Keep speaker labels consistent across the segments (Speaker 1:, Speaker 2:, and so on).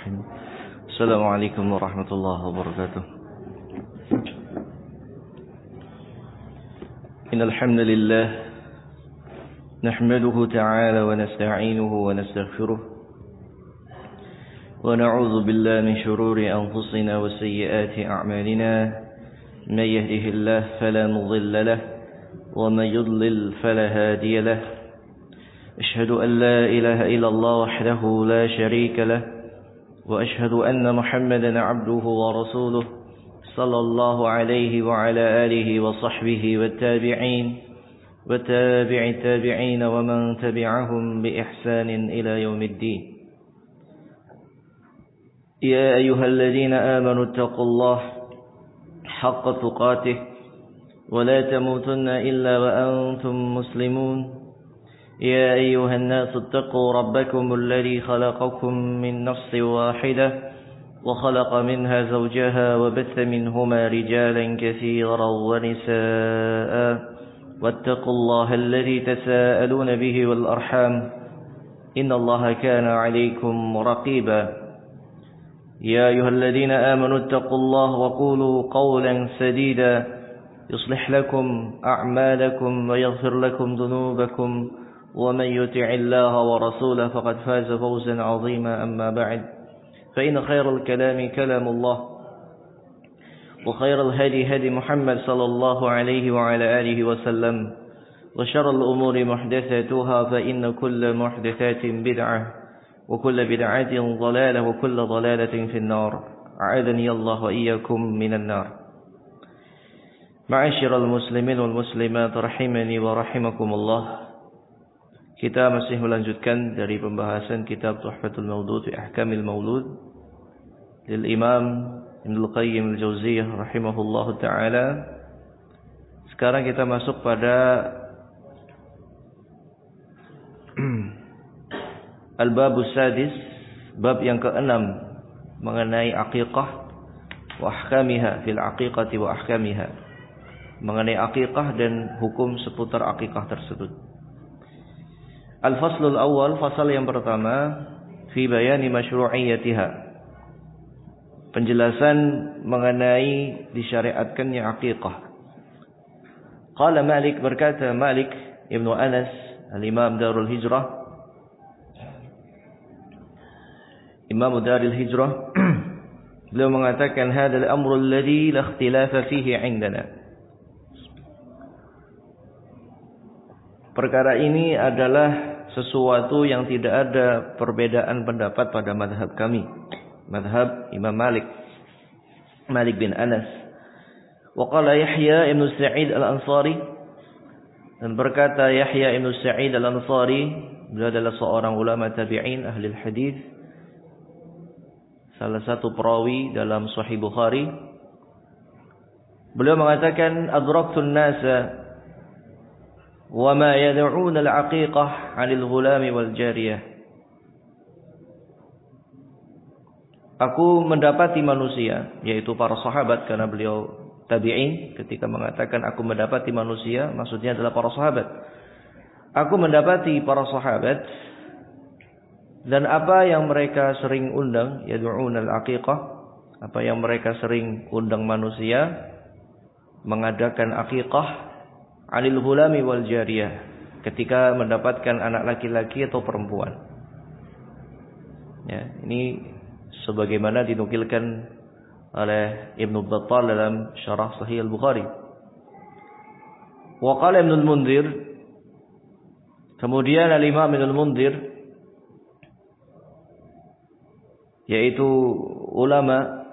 Speaker 1: السلام عليكم ورحمة الله وبركاته. إن الحمد لله نحمده تعالى ونستعينه ونستغفره ونعوذ بالله من شرور أنفسنا وسيئات أعمالنا. من يهده الله فلا مضل له ومن يضلل فلا هادي له. أشهد أن لا إله إلا الله وحده لا شريك له وأشهد أن محمدا عبده ورسوله صلى الله عليه وعلى آله وصحبه والتابعين وتابع التابعين ومن تبعهم بإحسان إلى يوم الدين. يا أيها الذين آمنوا اتقوا الله حق تقاته ولا تموتن إلا وأنتم مسلمون. يا أيها الناس اتقوا ربكم الذي خلقكم من نفس واحدة وخلق منها زوجها وبث منهما رجالا كثيرا ونساء واتقوا الله الذي تساءلون به والأرحام إن الله كان عليكم رقيبا. يا أيها الذين آمنوا اتقوا الله وقولوا قولا سديدا يصلح لكم أعمالكم ويغفر لكم ذنوبكم ومن يطع الله ورسوله فقد فاز فوزا عظيما. أما بعد فإن خير الكلام كلام الله وخير الهدي هدي محمد صلى الله عليه وعلى آله وسلم وشر الأمور محدثاتها فإن كل محدثات بدعة وكل بدعة ضلالة وكل ضلالة في النار. أعاذني الله وإياكم من النار. معاشر المسلمين والmuslimat rahimani wa rahimakumullah. Kita masih melanjutkan dari pembahasan kitab Tuhfatul Mawdud fi Ahkamil Maulud lil Imam Ibnul Qayyim Al-Jauziyah rahimahullahu taala. Sekarang kita masuk pada Al-Babus Sadis, bab yang ke-6 mengenai aqiqah wa ahkamiha fil aqiqati wa ahkamiha, mengenai aqiqah dan hukum seputar aqiqah tersebut. Al-Faslul Awal, fasal yang pertama, fi bayani masyru'iyyatiha, penjelasan mengenai disyariatkannya aqiqah. Qala Malik, berkata Malik Ibnu Anas, al-Imam Darul Hijrah, Imam Darul Hijrah, beliau mengatakan hadzal amru alladhi la ikhtilafa fihi 'indana. Perkara ini adalah sesuatu yang tidak ada perbedaan pendapat pada madhab kami, madhab Imam Malik, Malik bin Anas. Wa qala Yahya ibn Sa'id al-Ansari, dan berkata Yahya ibn Sa'id al-Ansari, beliau adalah seorang ulama tabi'in ahli hadis, salah satu perawi dalam Sahih Bukhari. Beliau mengatakan adraktun nasa وَمَا يَدْعُونَ الْعَقِيقَةَ عَنِ الْغُلَامِ وَالْجَارِيَةِ. Aku mendapati manusia, yaitu para sahabat, karena beliau tabi'in. Ketika mengatakan aku mendapati manusia, maksudnya adalah para sahabat. Aku mendapati para sahabat, dan apa yang mereka sering undang, yad'un al-aqiqah, apa yang mereka sering undang manusia mengadakan aqiqah, anil hulami wal jariyah, ketika mendapatkan anak laki-laki atau perempuan. Ya, ini sebagaimana dinukilkan oleh Ibnu Battal dalam Syarah Sahih Al-Bukhari. Wa qala Ibnu Al-Mundhir, kemudian Al-Imam Ibnu Al-Mundhir, yaitu ulama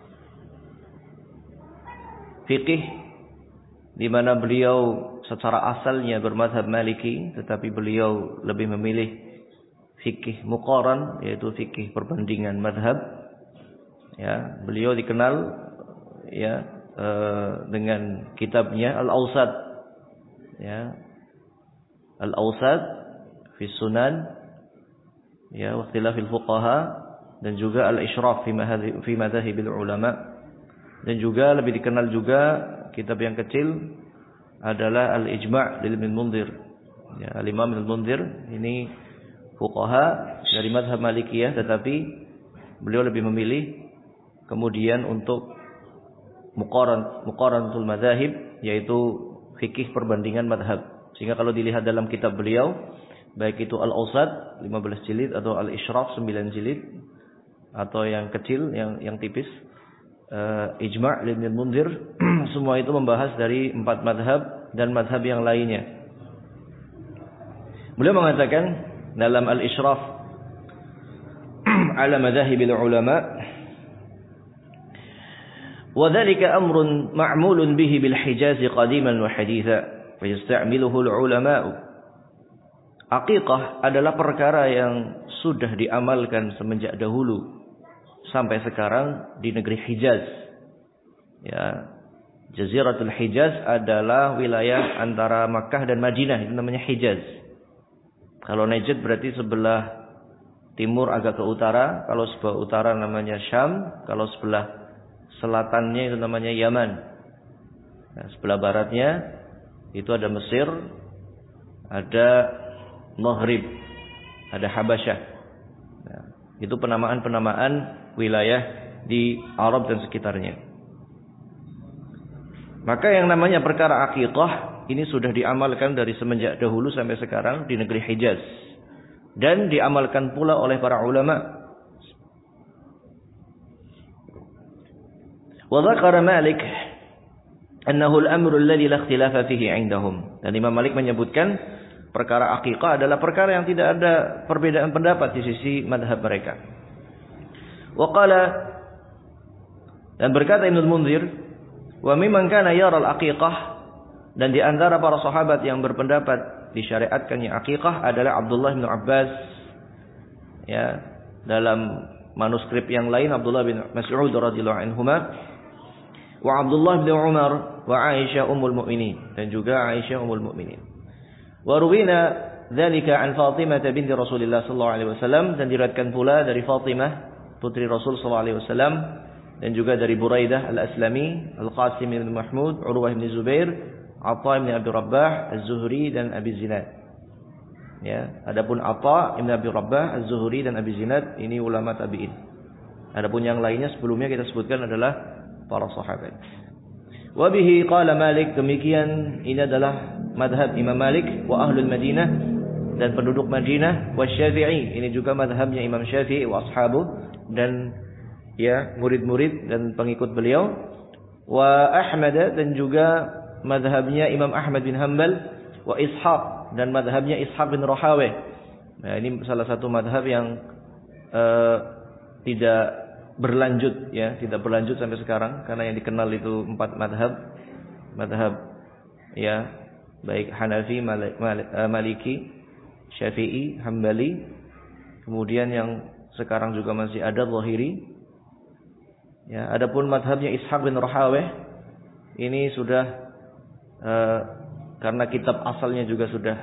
Speaker 1: fikih, di mana beliau secara asalnya bermadhab Maliki, tetapi beliau lebih memilih fikih muqaran, yaitu fikih perbandingan madhab. Ya, beliau dikenal ya dengan kitabnya Al-Awsat, ya, Al-Awsat fi Sunan, ya, wa ikhtilafil fuqaha, dan juga Al-Ishraf fi madhahibil ulama, dan juga lebih dikenal juga kitab yang kecil adalah Al-Ijma' lil Ibn Mundhir. Ya, Al-Imam Ibn Mundhir ini fuqaha dari mazhab Malikiyah, tetapi Beliau lebih memilih kemudian untuk muqaranatul madzahib, yaitu fikih perbandingan madhab. Sehingga kalau dilihat dalam kitab beliau, baik itu Al-Awsat 15 jilid atau Al-Ishraf 9 jilid atau yang kecil, yang tipis, Ijma' Ibn al-Mundhir, semua itu membahas dari 4 madhab dan madhab yang lainnya. Beliau mengatakan dalam Al-Ishraf ala madhahibil ulama, wa dhalika amrun ma'mulun bihi bil Hijaz qadiman wa haditha fa yasta'miluhu al-ulama'u. Aqiqah adalah perkara yang sudah diamalkan semenjak dahulu sampai sekarang di negeri Hijaz. Ya, Jaziratul Hijaz adalah wilayah antara Makkah dan Madinah, itu namanya Hijaz. Kalau Najd berarti sebelah timur agak ke utara, kalau sebelah utara namanya Syam, kalau sebelah selatannya itu namanya Yaman. Nah, sebelah baratnya itu ada Mesir, ada Maghrib, ada Habasyah. Nah, itu penamaan-penamaan wilayah di Arab dan sekitarnya. Maka yang namanya perkara aqiqah ini sudah diamalkan dari semenjak dahulu sampai sekarang di negeri Hijaz, dan diamalkan pula oleh para ulama. Wa dzakara Malik annahu al-amru alladhi la ikhtilafa fihi 'indahum. Dan Imam Malik menyebutkan perkara aqiqah adalah perkara yang tidak ada perbedaan pendapat di sisi madhab mereka. Wa qala, dan berkata Ibnu al-Mundhir, wa mimman kana yara al-aqiqah, dan di antara para sahabat yang berpendapat disyariatkannya aqiqah adalah Abdullah bin Abbas. Ya, dalam manuskrip yang lain Abdullah bin Mas'ud radhiyallahu anhuma, wa Abdullah bin Umar, wa Aisyah ummul mukminin, dan juga Aisyah ummul mukminin. Wa ruwina dzalika an Fatimah binti Rasulillah sallallahu alaihi wasallam, dan diriwayatkan pula dari Fatimah putri Rasul sallallahu alaihi wasallam, dan juga dari Buraidah al-Aslami, Al-Qasim bin Mahmud, Urwah bin Zubair, Atha bin Abi Rabbah, Az-Zuhri, dan Abi Zinad. Ya, adapun Atha bin Abi Rabbah, Az-Zuhri, dan Abi Zinad ini ulama tabi'in. Adapun yang lainnya sebelumnya kita sebutkan adalah para sahabat. Wa bihi qala Malik, demikian ini adalah madhab Imam Malik wa ahlul Madinah, dan penduduk Madinah, wa Syafi'i, ini juga madhabnya Imam Syafi'i wa ashabu, dan ya murid-murid dan pengikut beliau, wa Ahmad, dan juga madhabnya Imam Ahmad bin Hanbal, wa Ishaq, dan madhabnya Ishaq bin Rahaweh. Nah, ini salah satu madhab yang tidak berlanjut, ya, tidak berlanjut sampai sekarang, karena yang dikenal itu 4 madhab ya, baik Hanafi, Maliki, Syafi'i, Hambali, kemudian yang sekarang juga masih ada Zahiri. Ya, adapun madhabnya Ishaq bin Rahaweh ini sudah karena kitab asalnya juga sudah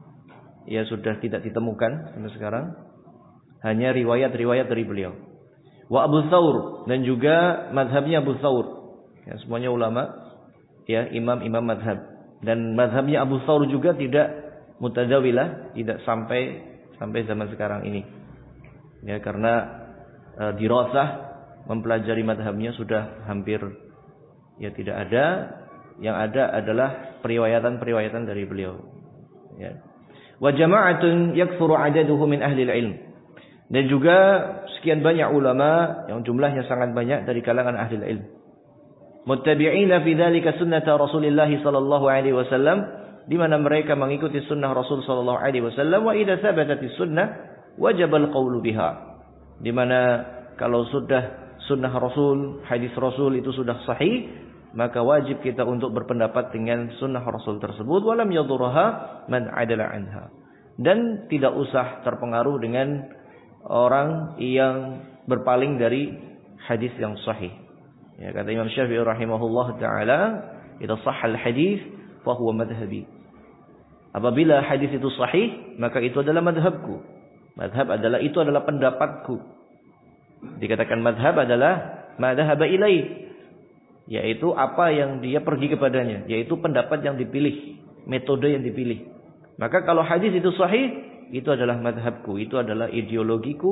Speaker 1: tidak ditemukan sampai sekarang, hanya riwayat-riwayat dari beliau. Wa Abu Thawr, dan juga madhabnya Abu Thawr. Ya, semuanya ulama, ya, imam-imam madhab. Dan madhabnya Abu Thawr juga tidak mutadawilah, tidak sampai zaman sekarang ini. Ya, karena dirasah mempelajari madhabnya sudah hampir ya tidak ada. Yang ada adalah periwayatan-periwayatan dari beliau. Ya. Wa jama'atun yakfuru 'adaduhu min ahli al-ilm. Dan juga sekian banyak ulama yang jumlahnya sangat banyak dari kalangan ahli ilm. Muttabi'ina fi dzalika sunnata Rasulillah sallallahu alaihi wasallam, di mana mereka mengikuti sunnah Rasul sallallahu alaihi wasallam, wa idza thabatatis sunnah wajib al-qaulu biha. Di mana kalau sudah sunnah Rasul, hadis Rasul itu sudah sahih, maka wajib kita untuk berpendapat dengan sunnah Rasul tersebut, walam yadurha man adala anha. Dan tidak usah terpengaruh dengan orang yang berpaling dari hadis yang sahih. Ya, kata Imam Syafi'i rahimahullah taala, "Idza shahha al-hadis fa huwa madhhabi." Apabila hadis itu sahih, maka itu adalah madhabku. Madhab itu adalah pendapatku. Dikatakan madhab adalah ma dhahaba ilaih, yaitu apa yang dia pergi kepadanya, yaitu pendapat yang dipilih, metode yang dipilih. Maka kalau hadis itu sahih, itu adalah madhabku, itu adalah ideologiku,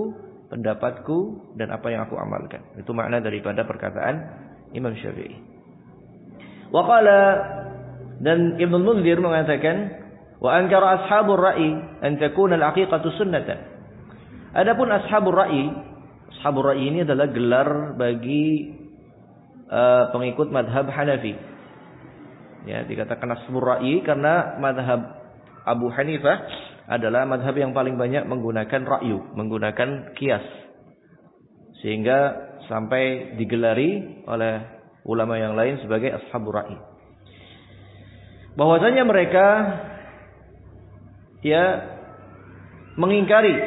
Speaker 2: pendapatku dan apa yang aku amalkan. Itu makna daripada perkataan Imam Syafi'i. Wa qala, dan Ibnu Munzir mengatakan, wa ankara ashabur ra'i an takuna al-aqiqatu sunnatan. Adapun ashabur ra'i ini adalah gelar bagi pengikut madhab Hanafi. Ya, dikatakan ashabur ra'i karena madhab Abu Hanifah adalah madhab yang paling banyak menggunakan ra'yu, menggunakan kias. Sehingga sampai digelari oleh ulama yang lain sebagai ashabur ra'i. Bahwasanya mereka mengingkari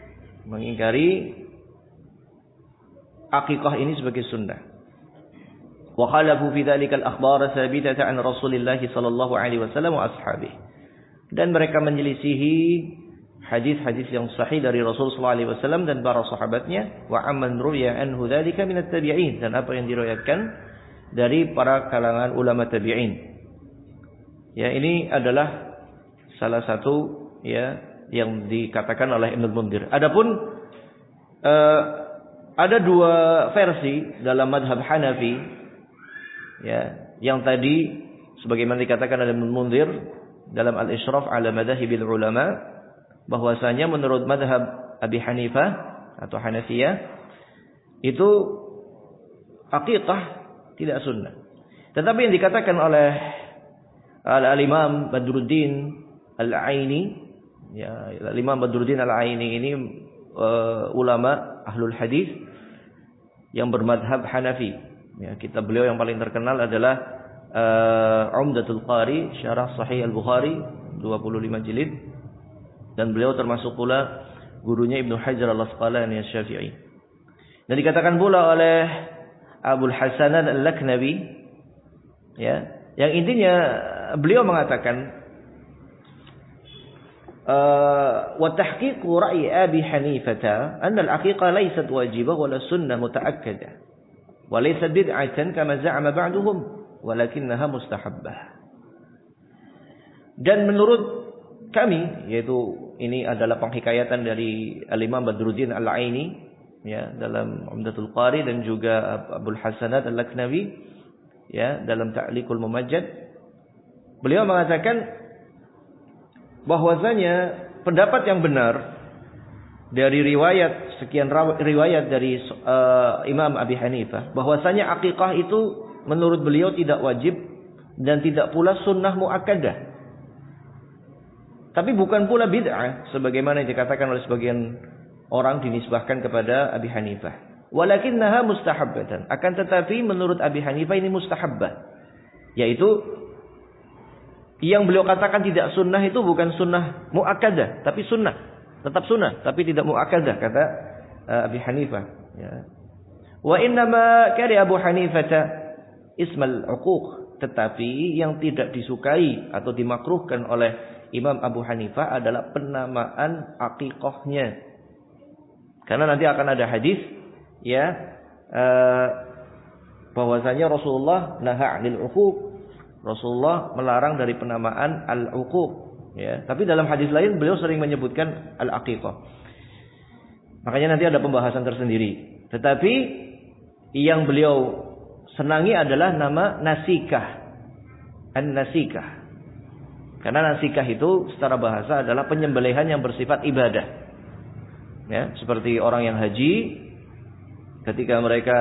Speaker 2: akikah ini sebagai sunnah. Wa khalafu fi dzalika al-akhbar thabitah an Rasulillah sallallahu alaihi wasallam wa ashabihi. Dan mereka menyelisihi hadis-hadis yang sahih dari Rasul sallallahu alaihi wasallam dan para sahabatnya, wa amman ruwiya anhu dzalika min at-tabi'in, dan apa yang diriwayatkan dari para kalangan ulama tabi'in. Ya, ini adalah salah satu yang dikatakan oleh Ibnu Munzir. Adapun ada dua versi dalam madhab Hanafi, yang tadi sebagaimana dikatakan oleh Ibnu Munzir dalam Al-Ishraf ala Madhahibil Ulama, bahwasanya menurut madhab Abi Hanifah atau Hanafiyah itu aqiqah tidak sunnah. Tetapi yang dikatakan oleh Al-Imam Badruddin Al-Aini, Al-Imam Badruddin Al-Aini ini ulama ahlul hadis yang bermadhab Hanafi. Kitab beliau yang paling terkenal adalah Umdatul Qari, Syarah Sahih Al-Bukhari, 25 jilid. Dan beliau termasuk pula gurunya Ibnu Hajar Al-Asqalani Asy-Syafi'i. Dan dikatakan pula oleh Abul Hasan Al-Laknawi, yang intinya beliau mengatakan wa tahqiqu ra'yi Abi Hanifah anna al-aqiqah laysat wajibah wala sunnah mutaakkadah wa laysat bid'atan kama za'ama ba'duhum walakinnaha mustahabbah. Dan menurut kami, yaitu ini adalah penghikayatan dari Al-Imam Badruddin Al-Aini dalam Umdatul Qari, dan juga Abul Hasanat Al-Laknawi dalam Ta'liqul Mumajjad. Beliau mengatakan bahwasanya pendapat yang benar dari riwayat, sekian riwayat dari Imam Abi Hanifah, bahwasanya akikah itu menurut beliau tidak wajib dan tidak pula sunnah muakkadah, tapi bukan pula bid'ah sebagaimana yang dikatakan oleh sebagian orang dinisbahkan kepada Abi Hanifah. Walakinnaha mustahabbatan. Akan tetapi menurut Abi Hanifah ini mustahabbah. Yaitu yang beliau katakan tidak sunnah itu bukan sunnah muakkadah, tapi sunnah. Tetap sunnah, tapi tidak muakkadah, kata Abi Hanifah. Wa innama kari Abu Hanifah ismal uquq. Tetapi yang tidak disukai atau dimakruhkan oleh Imam Abu Hanifah adalah penamaan akikahnya. Karena nanti akan ada hadis bahwasanya Rasulullah naha 'anil uquq. Rasulullah melarang dari penamaan al-uquq, Tapi dalam hadis lain beliau sering menyebutkan al-aqiqah. Makanya nanti ada pembahasan tersendiri. Tetapi yang beliau senangi adalah nama nasikah. An-nasikah. Karena nasikah itu secara bahasa adalah penyembelihan yang bersifat ibadah. Seperti orang yang haji, ketika mereka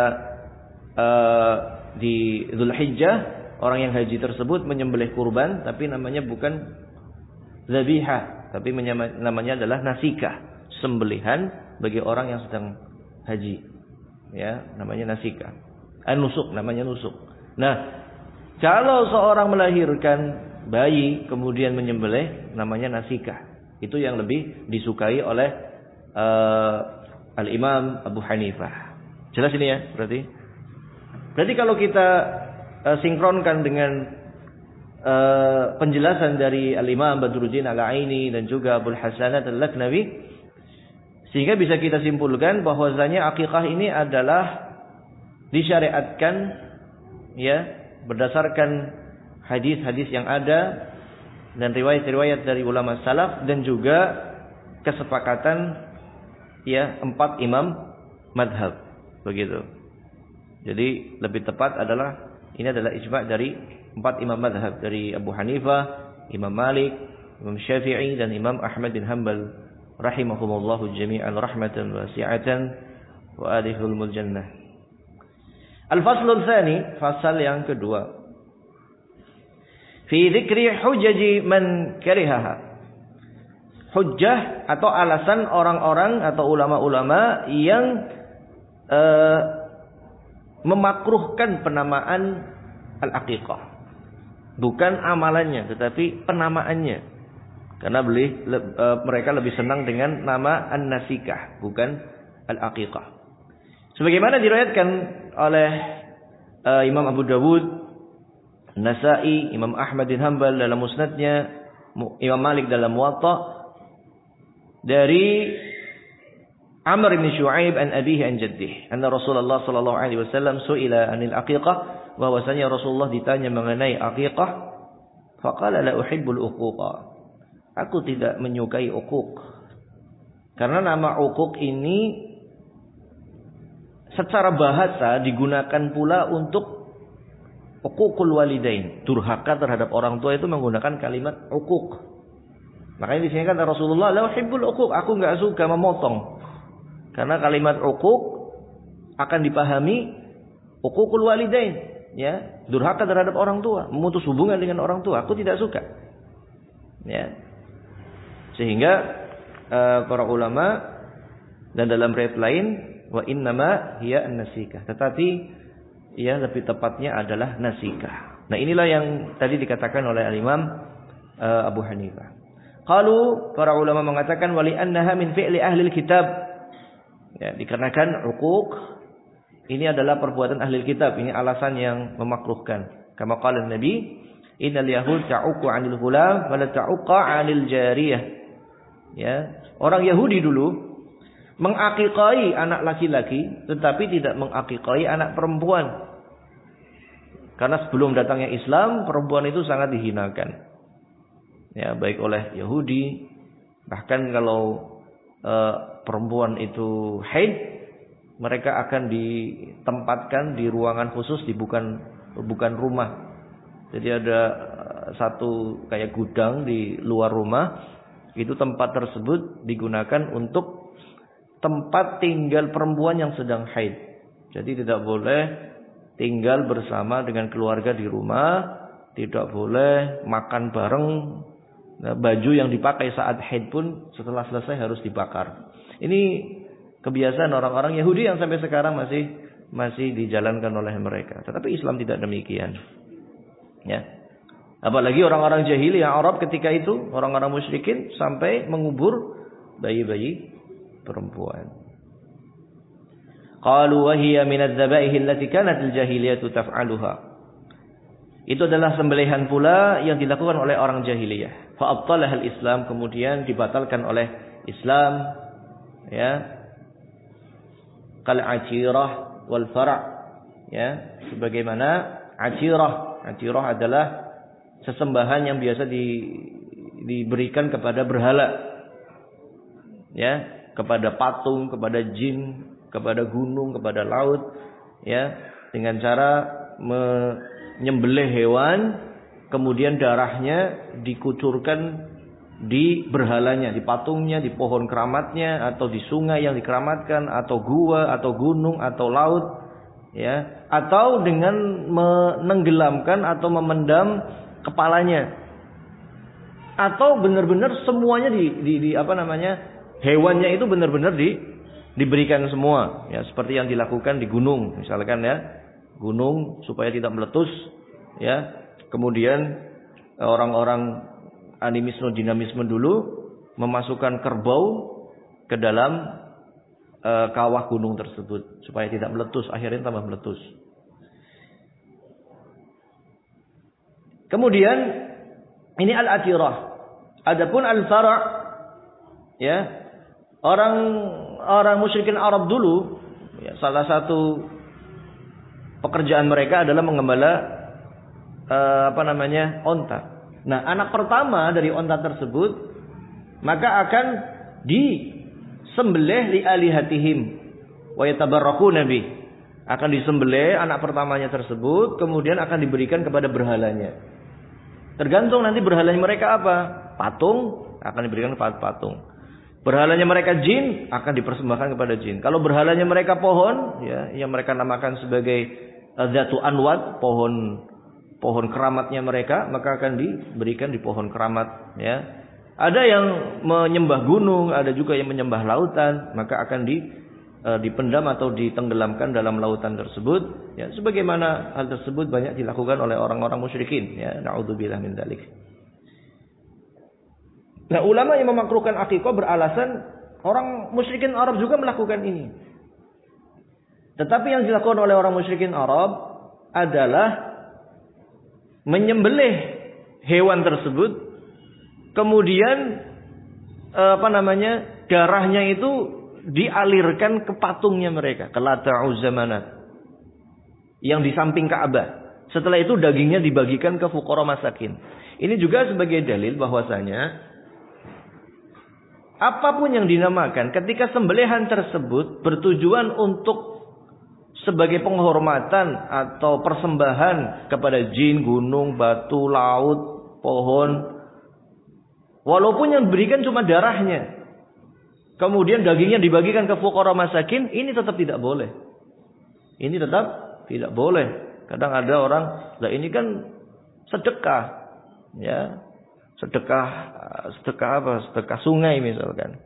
Speaker 2: di Dzulhijjah, orang yang haji tersebut menyembelih kurban, tapi namanya bukan zabihah, tapi namanya adalah nasikah, sembelihan bagi orang yang sedang haji. Namanya nasikah. Nusuk, namanya nusuk. Nah, kalau seorang melahirkan bayi kemudian menyembelih, namanya nasikah. Itu yang lebih disukai oleh Al-Imam Abu Hanifah. Jelas ini ya, berarti kalau kita sinkronkan dengan penjelasan dari Al-Imam Badruddin Al-Aini dan juga Abul Hasanat Al-Laknawi, sehingga bisa kita simpulkan bahwasanya akikah ini adalah disyariatkan berdasarkan hadis-hadis yang ada dan riwayat-riwayat dari ulama salaf, dan juga kesepakatan ya 4 imam madhab. Begitu. Jadi lebih tepat adalah ini adalah ijma' dari 4 imam madhab, dari Abu Hanifah, Imam Malik, Imam Syafi'i dan Imam Ahmad bin Hanbal rahimahumullahu jami'an rahmatan wasi'atan wa adkhilhumul jannah. Al-faslul tsani, fasal yang kedua. Fi dzikri hujaji man karihaha. Hujjah atau alasan orang-orang atau ulama-ulama yang memakruhkan penamaan al-aqiqah. Bukan amalannya, tetapi penamaannya. Karena mereka lebih senang dengan nama an-nasikah, bukan al-aqiqah. Sebagaimana diriwayatkan oleh Imam Abu Dawud, Nasa'i, Imam Ahmad bin Hanbal dalam musnadnya, Imam Malik dalam Muwatta, dari Amr bin Shu'aib an abihi an jaddih, anna Rasulullah sallallahu alaihi wasallam su'ila anil aqiqah, bahwasanya Rasulullah ditanya mengenai aqiqah, faqala la uhibbul uquqa. Aku tidak menyukai uquq. Karena nama uquq ini secara bahasa digunakan pula untuk uququl walidain, durhaka terhadap orang tua, itu menggunakan kalimat uquq. Makanya di sini kan Rasulullah la uhibbul uquq, aku enggak suka memotong. Karena kalimat uquq akan dipahami uququl walidain, ya, durhaka terhadap orang tua, memutus hubungan dengan orang tua. Aku tidak suka. Ya. Sehingga para ulama dan dalam riwayat lain wa innama hiya an-nasikah. Tetapi ya lebih tepatnya adalah nasikah. Nah, inilah yang tadi dikatakan oleh al-Imam Abu Hanifah. Qalu, para ulama mengatakan wali annaha min fi'li ahli kitab. Ya, dikarenakan uquq ini adalah perbuatan ahli kitab, ini alasan yang memakruhkan. Kama qala Nabi, innal yahud ta'uqu 'anil ghulam wa la ta'uqa 'anil jariyah. Ya, orang Yahudi dulu mengaqiqai anak laki-laki tetapi tidak mengaqiqai anak perempuan. Karena sebelum datangnya Islam, perempuan itu sangat dihinakan. Ya, baik oleh Yahudi, bahkan kalau perempuan itu haid, mereka akan ditempatkan di ruangan khusus, bukan rumah. Jadi ada satu kayak gudang di luar rumah, itu tempat tersebut digunakan untuk tempat tinggal perempuan yang sedang haid. Jadi tidak boleh tinggal bersama dengan keluarga di rumah, tidak boleh makan bareng. Nah, baju yang dipakai saat haid pun setelah selesai harus dibakar. Ini kebiasaan orang-orang Yahudi yang sampai sekarang masih dijalankan oleh mereka. Tetapi Islam tidak demikian. Ya. Apalagi orang-orang jahiliyah Arab ketika itu, orang-orang musyrikin sampai mengubur bayi-bayi perempuan. Qalu wa hiya min adz-dzabaih allati kanat al-jahiliyah taf'aluha. Itu adalah sembelihan pula yang dilakukan oleh orang jahiliyah. Fa abtalah al-Islam, kemudian dibatalkan oleh Islam, ya. Kal atirah wal fara', ya, sebagaimana atirah adalah sesembahan yang biasa diberikan kepada berhala, ya, kepada patung, kepada jin, kepada gunung, kepada laut, ya, dengan cara menyembelih hewan, kemudian darahnya dikucurkan di berhalanya, di patungnya, di pohon keramatnya, atau di sungai yang dikeramatkan, atau gua, atau gunung, atau laut, ya, atau dengan menenggelamkan atau memendam kepalanya, atau benar-benar semuanya hewannya itu benar-benar diberikan semua, ya, seperti yang dilakukan di gunung, misalkan, ya, gunung supaya tidak meletus, ya. Kemudian orang-orang animisme dinamisme dulu memasukkan kerbau ke dalam kawah gunung tersebut supaya tidak meletus, akhirnya tambah meletus. Kemudian ini al-atirah. Adapun al-fara', ya, orang musyrikin Arab dulu, ya, salah satu pekerjaan mereka adalah mengembala onta. Nah, anak pertama dari onta tersebut maka akan sembelih li alihatihim wa yatabarrakuna bih. Akan disembelih anak pertamanya tersebut, kemudian akan diberikan kepada berhalanya. Tergantung nanti berhalanya mereka apa? Patung, akan diberikan kepada patung. Berhalanya mereka jin, akan dipersembahkan kepada jin. Kalau berhalanya mereka pohon, ya, yang mereka namakan sebagai Zatu Anwat, pohon keramatnya mereka, maka akan diberikan di pohon keramat, ya. Ada yang menyembah gunung, ada juga yang menyembah lautan, maka akan dipendam atau ditenggelamkan dalam lautan tersebut, ya, sebagaimana hal tersebut banyak dilakukan oleh orang-orang musyrikin, ya, naudzubillah min dzalik. Nah, ulama yang memakruhkan akikah beralasan orang musyrikin Arab juga melakukan ini. Tetapi yang dilakukan oleh orang musyrikin Arab adalah menyembelih hewan tersebut, kemudian darahnya itu dialirkan ke patungnya mereka, ke Lata Uzza Manat yang di samping Ka'bah. Setelah itu dagingnya dibagikan ke fuqara masakin. Ini juga sebagai dalil bahwasanya apapun yang dinamakan ketika sembelihan tersebut bertujuan untuk sebagai penghormatan atau persembahan kepada jin, gunung, batu, laut, pohon, walaupun yang diberikan cuma darahnya, kemudian dagingnya dibagikan ke fuqara masakin, ini tetap tidak boleh. Ini tetap tidak boleh. Kadang ada orang, lah ini kan sedekah, ya, sedekah apa? Sedekah sungai misalkan.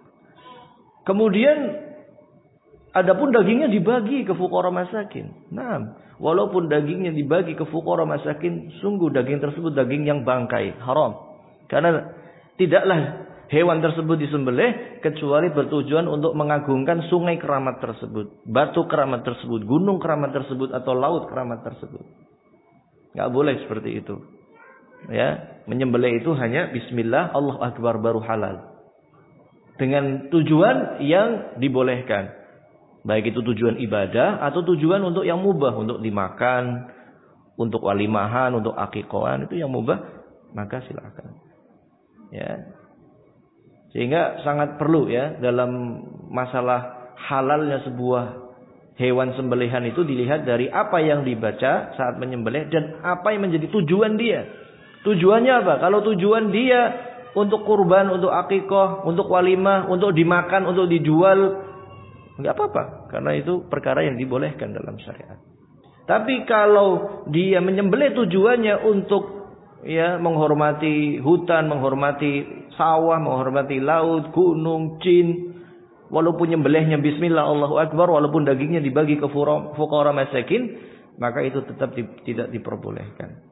Speaker 2: Kemudian adapun dagingnya dibagi ke fuqara masakin. Nah, walaupun dagingnya dibagi ke fuqara masakin, sungguh daging tersebut daging yang bangkai, haram. Karena tidaklah hewan tersebut disembelih kecuali bertujuan untuk mengagungkan sungai keramat tersebut, batu keramat tersebut, gunung keramat tersebut, atau laut keramat tersebut. Enggak boleh seperti itu. Ya, menyembelih itu hanya bismillah, Allahu akbar baru halal. Dengan tujuan yang dibolehkan. Baik itu tujuan ibadah atau tujuan untuk yang mubah, untuk dimakan, untuk walimahan, untuk akikahan, itu yang mubah, maka silakan. Ya. Sehingga sangat perlu, ya, dalam masalah halalnya sebuah hewan sembelihan itu dilihat dari apa yang dibaca saat menyembelih dan apa yang menjadi tujuan dia. Tujuannya apa? Kalau tujuan dia untuk kurban, untuk akikah, untuk walimah, untuk dimakan, untuk dijual, enggak apa-apa, karena itu perkara yang dibolehkan dalam syariat. Tapi kalau dia menyembelih tujuannya untuk, ya, menghormati hutan, menghormati sawah, menghormati laut, gunung, jin, walaupun nyembelihnya bismillah Allahu akbar, walaupun dagingnya dibagi ke fuqara masakin, maka itu tetap tidak diperbolehkan.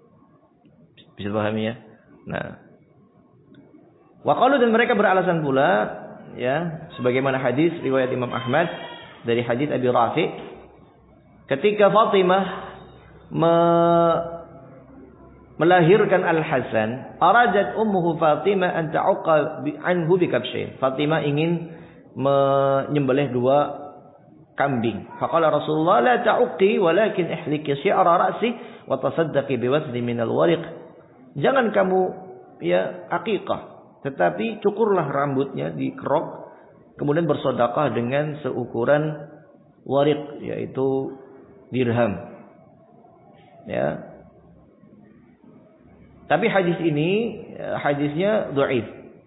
Speaker 2: Bisa pahami, ya? Nah, waqalu, dan mereka beralasan pula, ya, sebagaimana hadis riwayat Imam Ahmad dari hadis Abi Rafi, ketika Fatimah melahirkan Al-Hasan, aradat ummuhu Fatimah an ta'uqa anhu bi kabshain. Fatimah ingin menyembelih 2 kambing. Faqala Rasulullah, la ta'uqi walakin ihliki syi'ra ra'si wa tasaddaqi biwazn min al-wariq. Jangan kamu, ya, akikah, tetapi cukurlah rambutnya, dikerok, kemudian bersedekah dengan seukuran warik, yaitu dirham. Ya. Tapi hadis ini, hadisnya dhaif.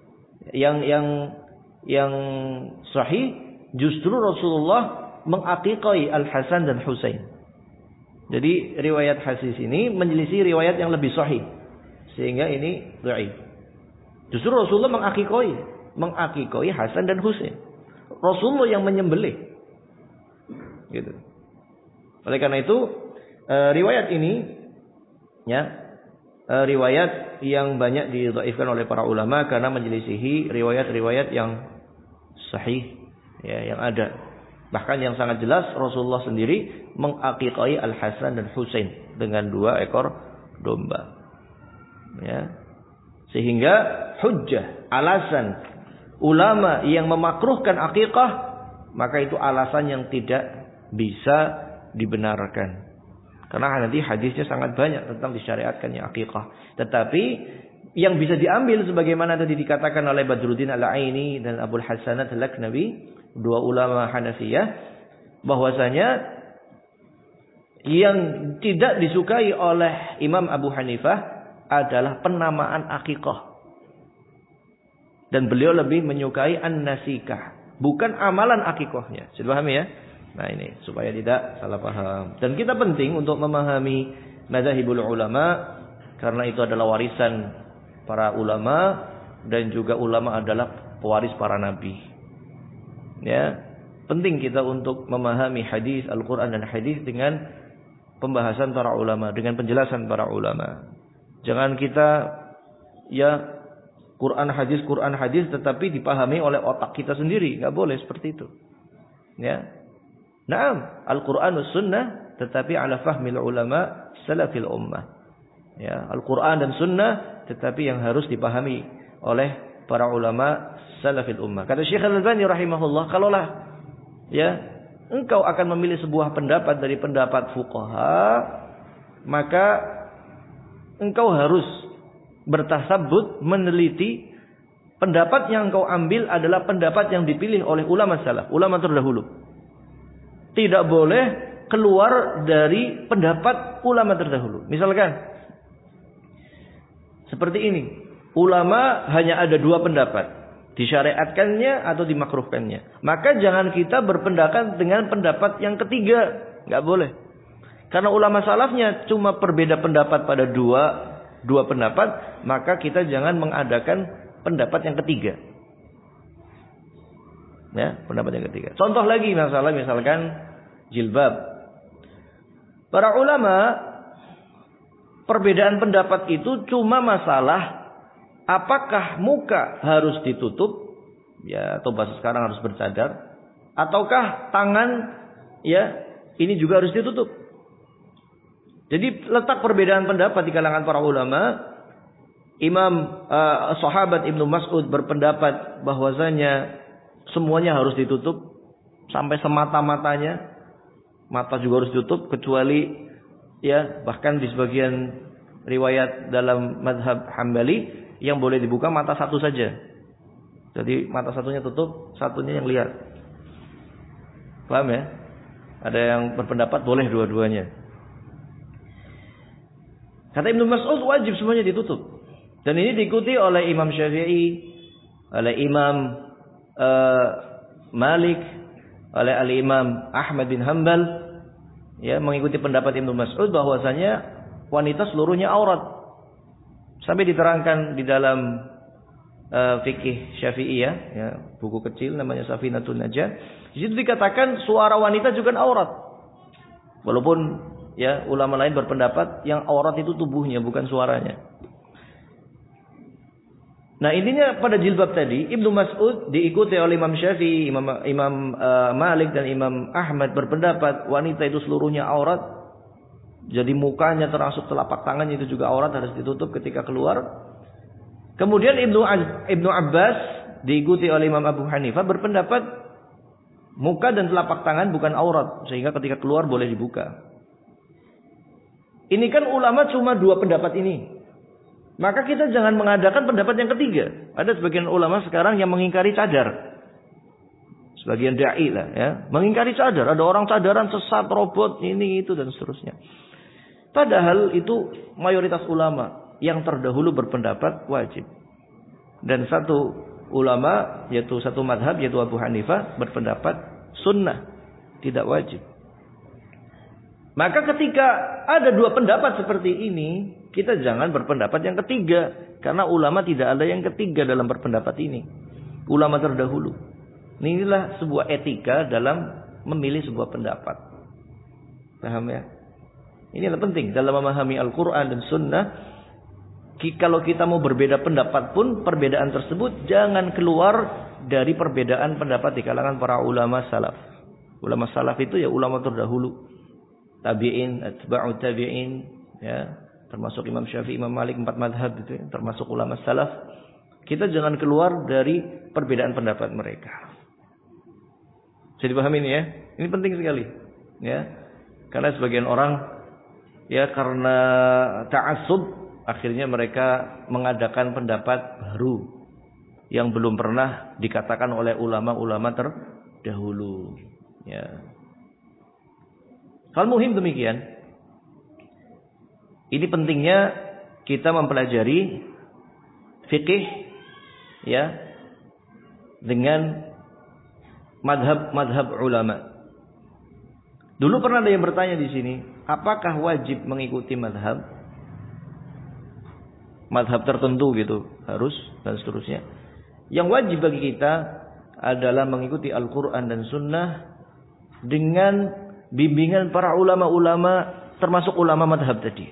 Speaker 2: Yang sahih justru Rasulullah mengakikahi Al-Hasan dan Husain. Jadi riwayat hadis ini menyelisih riwayat yang lebih sahih, sehingga ini dhaif. Justru Rasulullah mengakikoi Hasan dan Husain. Rasulullah yang menyembelih. Gitu. Oleh karena itu, riwayat ini, ya, riwayat yang banyak didhaifkan oleh para ulama karena menyelisihi riwayat-riwayat yang sahih, ya, yang ada. Bahkan yang sangat jelas Rasulullah sendiri mengakikoi Al-Hasan dan Husain dengan 2 ekor domba. Ya. Sehingga hujjah, alasan ulama yang memakruhkan akikah, maka itu alasan yang tidak bisa dibenarkan. Karena nanti hadisnya sangat banyak tentang disyariatkannya akikah. Tetapi yang bisa diambil sebagaimana tadi dikatakan oleh Badruddin Al-Aini dan Abul Hasanat Al-Laknawi, dua ulama Hanafiyah, bahwasanya yang tidak disukai oleh Imam Abu Hanifah adalah penamaan akikah. Dan beliau lebih menyukai an-nasikah, bukan amalan akikahnya. Sudah paham ya? Nah ini supaya tidak salah paham. Dan kita penting untuk memahami madzhabul ulama karena itu adalah warisan para ulama dan juga ulama adalah pewaris para nabi. Ya, penting kita untuk memahami hadis Al-Qur'an dan hadis dengan pembahasan para ulama, dengan penjelasan para ulama. Jangan kita ya Quran hadis tetapi dipahami oleh otak kita sendiri, enggak boleh seperti itu. Ya. Naam, Al-Qur'an was sunnah tetapi ala fahmil ulama salafil ummah. Ya, Al-Qur'an dan sunnah tetapi yang harus dipahami oleh para ulama salafil ummah. Kata Syekh Al-Albani rahimahullah, kalaulah ya engkau akan memilih sebuah pendapat dari pendapat fuqaha, maka engkau harus bertasabbut, meneliti pendapat yang engkau ambil adalah pendapat yang dipilih oleh ulama salaf, ulama terdahulu. Tidak boleh keluar dari pendapat ulama terdahulu. Misalkan seperti ini, ulama hanya ada dua pendapat, disyariatkannya atau dimakruhkannya. Maka jangan kita berpendapat dengan pendapat yang ketiga, nggak boleh. Karena ulama salafnya cuma berbeda pendapat pada dua pendapat, maka kita jangan mengadakan pendapat yang ketiga. Ya, pendapat yang ketiga. Contoh lagi masalah misalkan jilbab. Para ulama perbedaan pendapat itu cuma masalah apakah muka harus ditutup ya atau bahasa sekarang harus bercadar ataukah tangan ya ini juga harus ditutup. Jadi letak perbedaan pendapat di kalangan para ulama. Imam sahabat Ibnu Mas'ud berpendapat bahwasanya semuanya harus ditutup sampai semata-matanya. Mata juga harus ditutup kecuali ya bahkan di sebagian riwayat dalam mazhab Hambali yang boleh dibuka mata satu saja. Jadi mata satunya tutup, satunya yang lihat. Paham ya? Ada yang berpendapat boleh dua-duanya. Kata Ibnu Mas'ud wajib semuanya ditutup. Dan ini diikuti oleh Imam Syafi'i, oleh Imam Malik, oleh Al-Imam Ahmad bin Hanbal, ya mengikuti pendapat Ibnu Mas'ud bahwasanya wanita seluruhnya aurat. Sampai diterangkan di dalam fikih Syafi'iyah, ya, buku kecil namanya Safinatun Najah. Di situ dikatakan suara wanita juga aurat. Walaupun ya ulama lain berpendapat yang aurat itu tubuhnya bukan suaranya. Nah intinya pada jilbab tadi Ibnu Mas'ud diikuti oleh Imam Syafi'i, Imam Malik dan Imam Ahmad berpendapat wanita itu seluruhnya aurat. Jadi mukanya termasuk telapak tangannya itu juga aurat, harus ditutup ketika keluar. Kemudian Ibnu Abbas diikuti oleh Imam Abu Hanifah berpendapat muka dan telapak tangan bukan aurat sehingga ketika keluar boleh dibuka. Ini kan ulama cuma dua pendapat ini. Maka kita jangan mengadakan pendapat yang ketiga. Ada sebagian ulama sekarang yang mengingkari cadar. Sebagian dai lah ya, mengingkari cadar. Ada orang cadaran sesat, robot, ini itu dan seterusnya. Padahal itu mayoritas ulama yang terdahulu berpendapat wajib. Dan satu ulama yaitu satu madhab yaitu Abu Hanifah berpendapat sunnah, tidak wajib. Maka ketika ada dua pendapat seperti ini, kita jangan berpendapat yang ketiga. Karena ulama tidak ada yang ketiga dalam berpendapat ini. Ulama terdahulu. Inilah sebuah etika dalam memilih sebuah pendapat. Paham ya? Inilah penting dalam memahami Al-Quran dan Sunnah. Kalau kita mau berbeda pendapat pun, perbedaan tersebut jangan keluar dari perbedaan pendapat di kalangan para ulama salaf. Ulama salaf itu ya ulama terdahulu. Tabi'in, atba'u tabi'in, ya, termasuk Imam Syafi'i, Imam Malik, 4 madhab itu, ya, termasuk ulama salaf. Kita jangan keluar dari perbedaan pendapat mereka. Jadi dipahami ini ya, ini penting sekali, ya, karena sebagian orang, ya, karena ta'assub akhirnya mereka mengadakan pendapat baru yang belum pernah dikatakan oleh ulama-ulama terdahulu. Ya. Hal muhim demikian. Ini pentingnya kita mempelajari fikih ya dengan madhab ulama. Dulu pernah ada yang bertanya di sini, apakah wajib mengikuti madhab tertentu gitu, harus dan seterusnya. Yang wajib bagi kita adalah mengikuti Al-Quran dan Sunnah dengan bimbingan para ulama-ulama, termasuk ulama madhab tadi,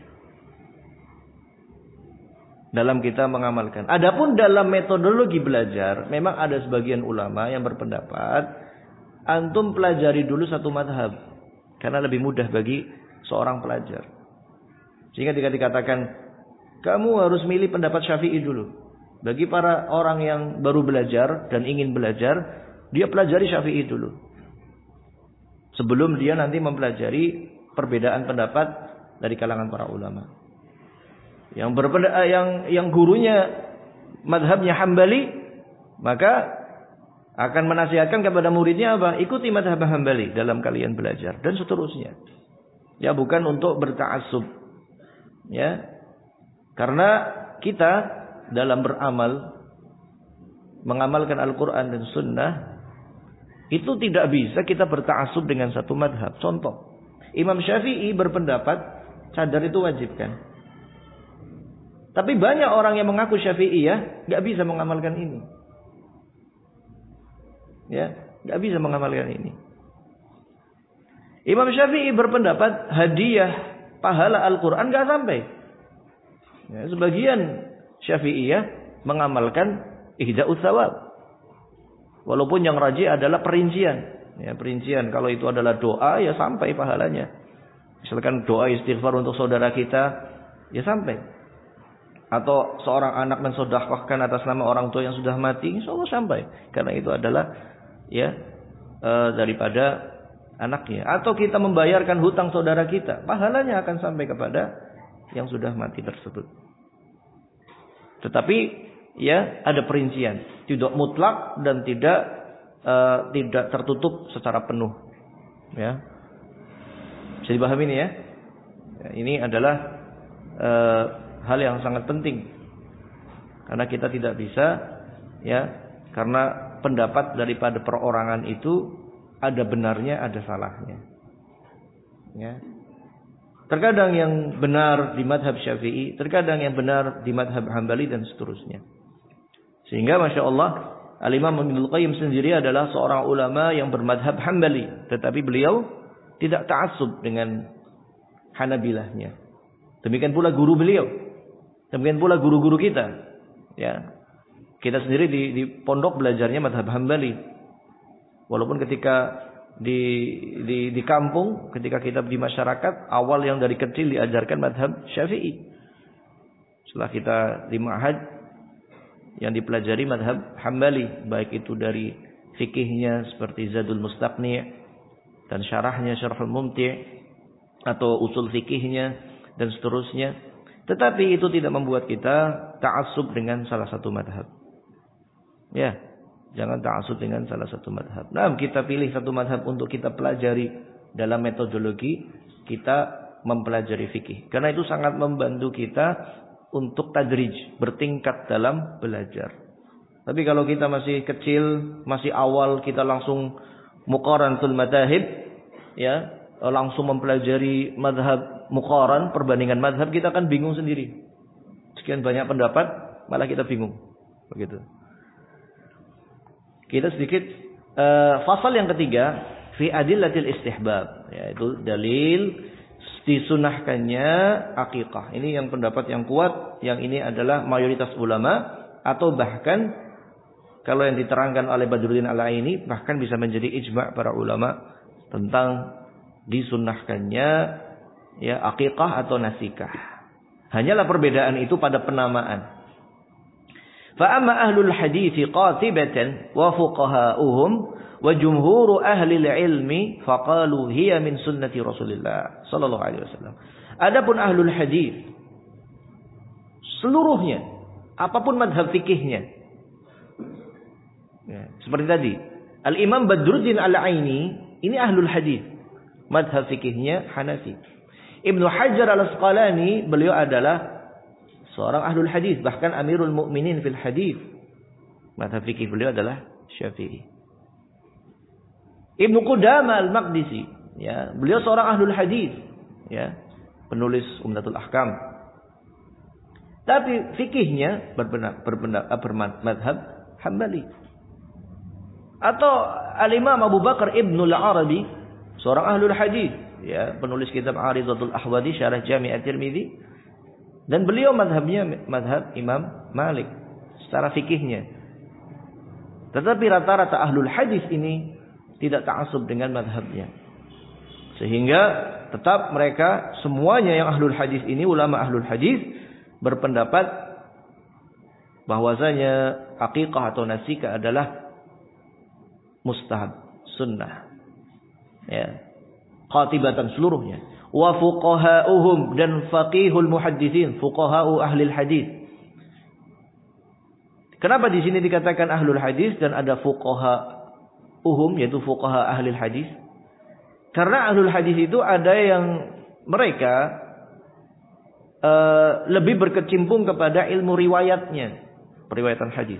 Speaker 2: dalam kita mengamalkan. Adapun dalam metodologi belajar, memang ada sebagian ulama yang berpendapat antum pelajari dulu satu madhab, karena lebih mudah bagi seorang pelajar. Sehingga jika dikatakan kamu harus milih pendapat Syafi'i dulu, bagi para orang yang baru belajar dan ingin belajar, dia pelajari Syafi'i dulu, sebelum dia nanti mempelajari perbedaan pendapat dari kalangan para ulama. Yang gurunya madhabnya Hambali, maka akan menasihatkan kepada muridnya apa? Ikuti madhab Hambali dalam kalian belajar dan seterusnya. Ya, bukan untuk berta'assub. Ya. Karena kita dalam beramal, mengamalkan Al-Quran dan Sunnah, itu tidak bisa kita berta'assub dengan satu madhab. Contoh, Imam Syafi'i berpendapat cadar itu wajib kan? Tapi banyak orang yang mengaku Syafi'i ya, gak bisa mengamalkan ini. Ya, gak bisa mengamalkan ini. Imam Syafi'i berpendapat hadiah pahala Al-Quran gak sampai. Ya, sebagian Syafi'iyah mengamalkan ihda'us tsawab. Walaupun yang rajih adalah perincian. Ya, perincian. Kalau itu adalah doa, ya sampai pahalanya. Misalkan doa istighfar untuk saudara kita, ya sampai. Atau seorang anak mensedekahkan atas nama orang tua yang sudah mati, insyaallah sampai. Karena itu adalah ya daripada anaknya. Atau kita membayarkan hutang saudara kita, pahalanya akan sampai kepada yang sudah mati tersebut. Tetapi ya ada perincian, tidak mutlak dan tidak tertutup secara penuh. Ya, bisa dipahami ini ya. Ini adalah hal yang sangat penting, karena kita tidak bisa ya, karena pendapat daripada perorangan itu ada benarnya, ada salahnya. Ya. Terkadang yang benar di madhab Syafi'i, terkadang yang benar di madhab Hambali dan seterusnya. Sehingga Masya Allah, Al-Imam Ibnul Qayyim sendiri adalah seorang ulama yang bermadhab Hambali, tetapi beliau tidak ta'assub dengan Hanabilahnya. Demikian pula guru beliau, demikian pula guru-guru kita. Ya, kita sendiri di pondok belajarnya madhab Hambali, walaupun ketika di kampung, ketika kita di masyarakat, awal yang dari kecil diajarkan madhab Syafi'i. Setelah kita di ma'had, yang dipelajari madhab Hambali, baik itu dari fikihnya seperti Zadul Mustaqni' dan syarahnya Syarhul Mumti' atau usul fikihnya dan seterusnya. Tetapi itu tidak membuat kita ta'assub dengan salah satu madhab. Ya, jangan ta'assub dengan salah satu madhab. Nah, kita pilih satu madhab untuk kita pelajari dalam metodologi kita mempelajari fikih. Karena itu sangat membantu kita untuk tadrij, bertingkat dalam belajar. Tapi kalau kita masih kecil, masih awal, kita langsung muqarantul madhahib, ya, langsung mempelajari madhab muqaran, perbandingan madhab, kita akan bingung sendiri. Sekian banyak pendapat, malah kita bingung. Begitu. Kita sedikit fasal yang ketiga, fi adillatil istihbab, yaitu dalil disunahkannya akikah. Ini yang pendapat yang kuat, yang ini adalah mayoritas ulama, atau bahkan kalau yang diterangkan oleh Badruddin Al-Aini bahkan bisa menjadi ijma' para ulama tentang disunahkannya ya akikah atau nasikah. Hanyalah perbedaan itu pada penamaan. Fa amma ahlul hadits qatibatan wa fuqaha'uhum wa jumhur ahli ilmi faqalu hiya min sunnati Rasulillah sallallahu alaihi wasallam. Adapun ahlul hadis, seluruhnya, apapun madhab fikihnya. Ya, seperti tadi, Al-Imam Badruddin Al-Aini ini ahlul hadis, madhab fikihnya Hanafi. Ibnu Hajar Al-Asqalani, beliau adalah seorang ahlul hadis, bahkan Amirul Mukminin fil hadis. Madhab fikih beliau adalah Syafi'i. Ibnu Qudamah Al-Maqdisi, ya, beliau seorang ahlul hadis, ya, penulis Umdatul Ahkam. Tapi fikihnya bermadhab Hambali. Atau Al-Imam Abu Bakar Ibnu Al-Arabi, seorang ahlul hadis, ya, penulis kitab Aridatul Ahwadi Syarah Jami' At-Tirmidzi, dan beliau madhabnya madhab Imam Malik secara fikihnya. Tetapi rata-rata ahlul hadis ini tidak ta'assub dengan madhabnya, sehingga tetap mereka semuanya yang ahlul hadis ini, ulama ahlul hadis, berpendapat bahwasanya aqiqah atau nasikah adalah mustahab, sunnah, ya, qatibatan seluruhnya. Wa fuqaha'uhum, dan faqihul muhadditsin, fuqaha'u ahlil hadis. Kenapa di sini dikatakan ahlul hadis dan ada fuqaha'uhum, yaitu fuqaha ahlil hadis? Karena ahlul hadis itu ada yang mereka lebih berkecimpung kepada ilmu riwayatnya, periwayatan hadis.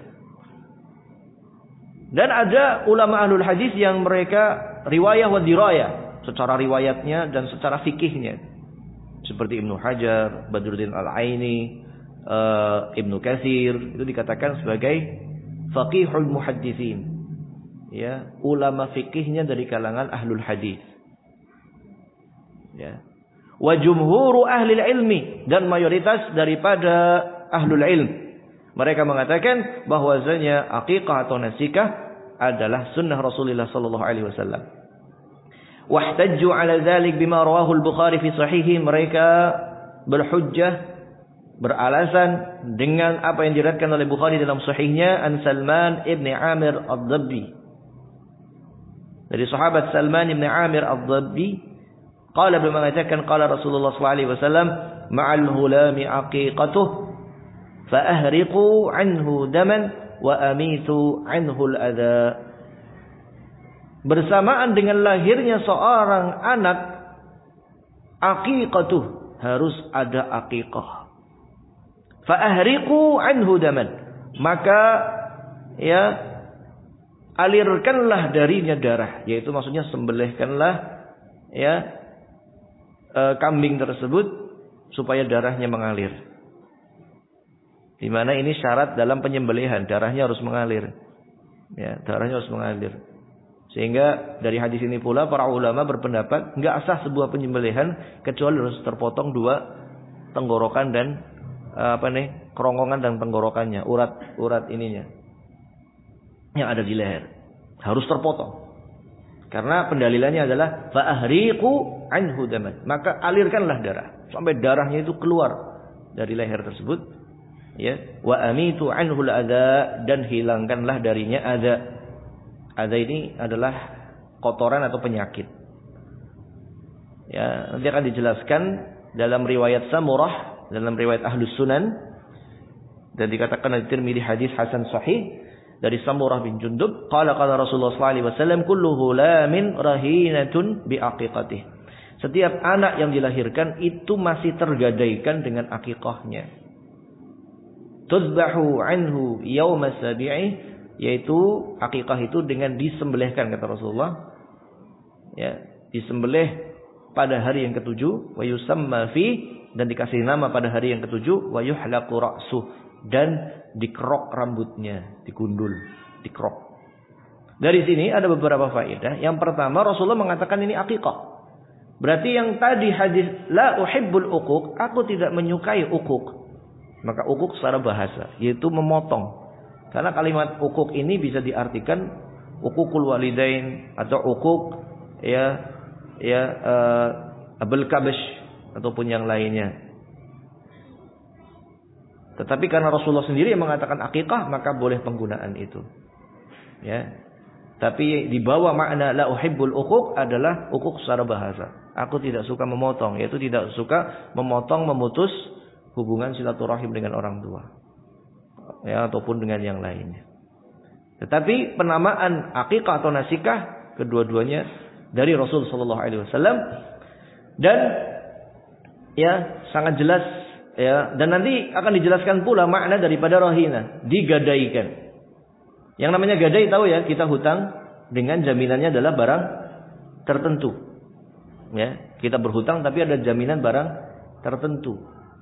Speaker 2: Dan ada ulama ahlul hadis yang mereka riwayah wa dirayah, secara riwayatnya dan secara fikihnya. Seperti Ibnu Hajar, Badruddin Al-Aini, Ibnu Katsir, itu dikatakan sebagai faqihul muhadditsin. Ya, ulama fikihnya dari kalangan ahlul hadis. Ya. Wa jumhuru ahli ilmi, dan mayoritas daripada ahlul ilm, mereka mengatakan bahwasanya aqiqah atau nasikah adalah sunnah Rasulullah sallallahu alaihi wasallam. Wahtajju ala dzalik bima rawahu al-Bukhari fi sahihi, mereka berhujjah, beralasan dengan apa yang diriwayatkan oleh Bukhari dalam sahihnya, an Salman ibn Amir Ad-Dabbi, dari sahabat Salman ibn Amir Ad-Dabbi, qala, beliau mengatakan, qala Rasulullah sallallahu alaihi wasallam, ma'al hulami aqiqatuh fa ahriqu anhu daman wa amitu anhu al-adha. Bersamaan dengan lahirnya seorang anak, aqiqatuh, harus ada aqiqah. Fa ahriqu anhu daman, maka ya alirkanlah darinya darah, yaitu maksudnya sembelihkanlah ya kambing tersebut supaya darahnya mengalir. Di mana ini syarat dalam penyembelihan, darahnya harus mengalir. Ya, darahnya harus mengalir. Sehingga dari hadis ini pula para ulama berpendapat enggak sah sebuah penyembelihan kecuali harus terpotong dua tenggorokan dan kerongkongan dan tenggorokannya, urat ininya yang ada di leher harus terpotong. Karena pendalilannya adalah fa ahriqu anhu daman, maka alirkanlah darah sampai darahnya itu keluar dari leher tersebut, ya. Wa amitu anhu al-adha, dan hilangkanlah darinya adha. Adha ini adalah kotoran atau penyakit. Ya, nanti akan dijelaskan dalam riwayat Samurah, dalam riwayat Ahlus Sunan, dan dikatakan oleh Tirmidzi hadis hasan sahih dari Samurah bin Jundub, qala Rasulullah sallallahu alaihi wasallam, kullu hulamin rahinatun bi aqiqatih. Setiap anak yang dilahirkan itu masih tergadaikan dengan akikahnya. Tuzbahu anhu yauma sabi'i, yaitu akikah itu dengan disembelihkan, kata Rasulullah. Ya, disembelih pada hari yang ketujuh, wa yusamma fi, dan dikasih nama pada hari yang ketujuh, wa yuhlaqu ra'suh, dan dikerok rambutnya, digundul, dikerok. Dari sini ada beberapa faedah. Yang pertama, Rasulullah mengatakan ini akikah. Berarti yang tadi hadis la uhibbul uquq, aku tidak menyukai uquq. Maka uquq secara bahasa yaitu memotong. Karena kalimat uquq ini bisa diartikan uququl walidain atau uquq abul kabash ataupun yang lainnya. Tetapi karena Rasulullah sendiri yang mengatakan akikah, maka boleh penggunaan itu. Ya. Tapi di bawah makna la uhibbul uquq adalah uquq secara bahasa. Aku tidak suka memotong, yaitu tidak suka memotong, memutus hubungan silaturahim dengan orang tua, ya, ataupun dengan yang lainnya. Tetapi penamaan akikah atau nasikah kedua-duanya dari Rasul sallallahu alaihi wasallam, dan ya sangat jelas, ya, dan nanti akan dijelaskan pula makna daripada rahina, digadaikan. Yang namanya gadai tahu ya, kita hutang dengan jaminannya adalah barang tertentu. Ya, kita berhutang tapi ada jaminan barang tertentu.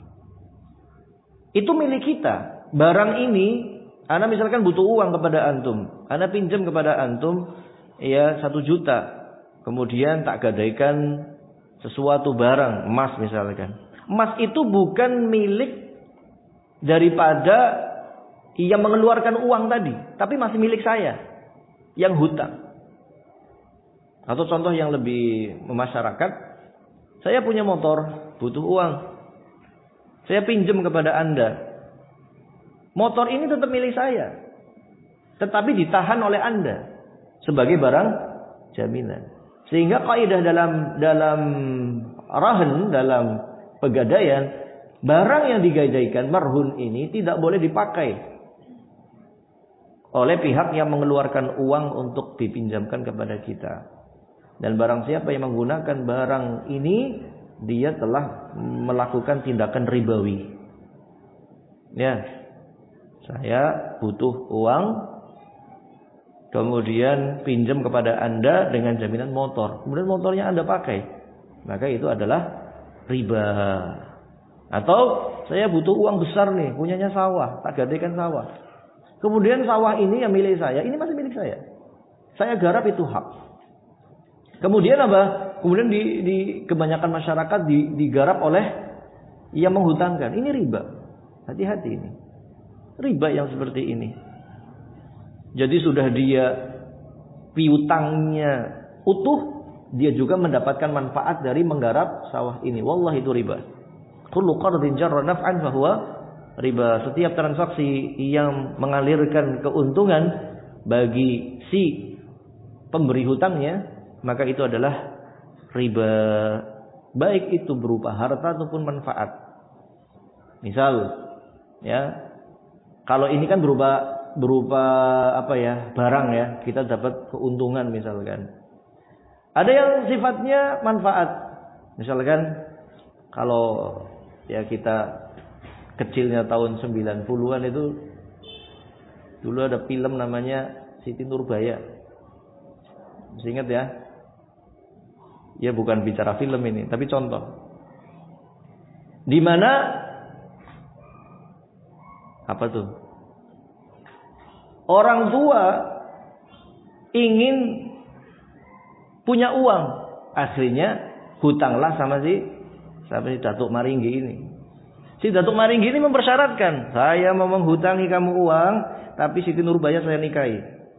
Speaker 2: Itu milik kita. Barang ini, ana misalkan butuh uang kepada antum, ana pinjam kepada antum ya 1 juta. Kemudian tak gadaikan sesuatu barang, emas misalkan. Emas itu bukan milik daripada yang mengeluarkan uang tadi, tapi masih milik saya yang hutang. Atau contoh yang lebih memasyarakat, saya punya motor, butuh uang, saya pinjam kepada Anda. Motor ini tetap milik saya, tetapi ditahan oleh Anda sebagai barang jaminan. Sehingga kaidah dalam rahan, dalam pegadaian, barang yang digadaikan marhun ini tidak boleh dipakai oleh pihak yang mengeluarkan uang untuk dipinjamkan kepada kita. Dan barang siapa yang menggunakan barang ini, dia telah melakukan tindakan ribawi. Ya, saya butuh uang, kemudian pinjam kepada Anda dengan jaminan motor, kemudian motornya Anda pakai, maka itu adalah riba. Atau saya butuh uang besar nih, punyanya sawah, tak gadaikan sawah. Kemudian sawah ini yang milik saya, ini masih milik saya. Saya garap, itu hak. Kemudian apa? Kemudian di kebanyakan masyarakat digarap oleh yang menghutangkan. Ini riba. Hati-hati ini. Riba yang seperti ini. Jadi sudah dia piutangnya utuh, dia juga mendapatkan manfaat dari menggarap sawah ini. Wallahi itu riba. Kullu qardin jarra naf'an fahuwa riba. Setiap transaksi yang mengalirkan keuntungan bagi si pemberi hutangnya, maka itu adalah riba. Baik itu berupa harta ataupun manfaat. Misal, ya, kalau ini kan berupa apa ya, barang ya, kita dapat keuntungan misalkan. Ada yang sifatnya manfaat. Misalkan kalau ya kita kecilnya tahun 90-an itu, dulu ada film namanya Siti Nurbaya. Masih ingat ya? Ya bukan bicara film ini, tapi contoh. Di mana apa tuh? Orang tua ingin punya uang, akhirnya hutanglah sama si Datuk Maringgi ini. Si Datuk Maringgi ini mempersyaratkan, saya mau menghutangi kamu uang, tapi Siti Nurbaya saya nikahi.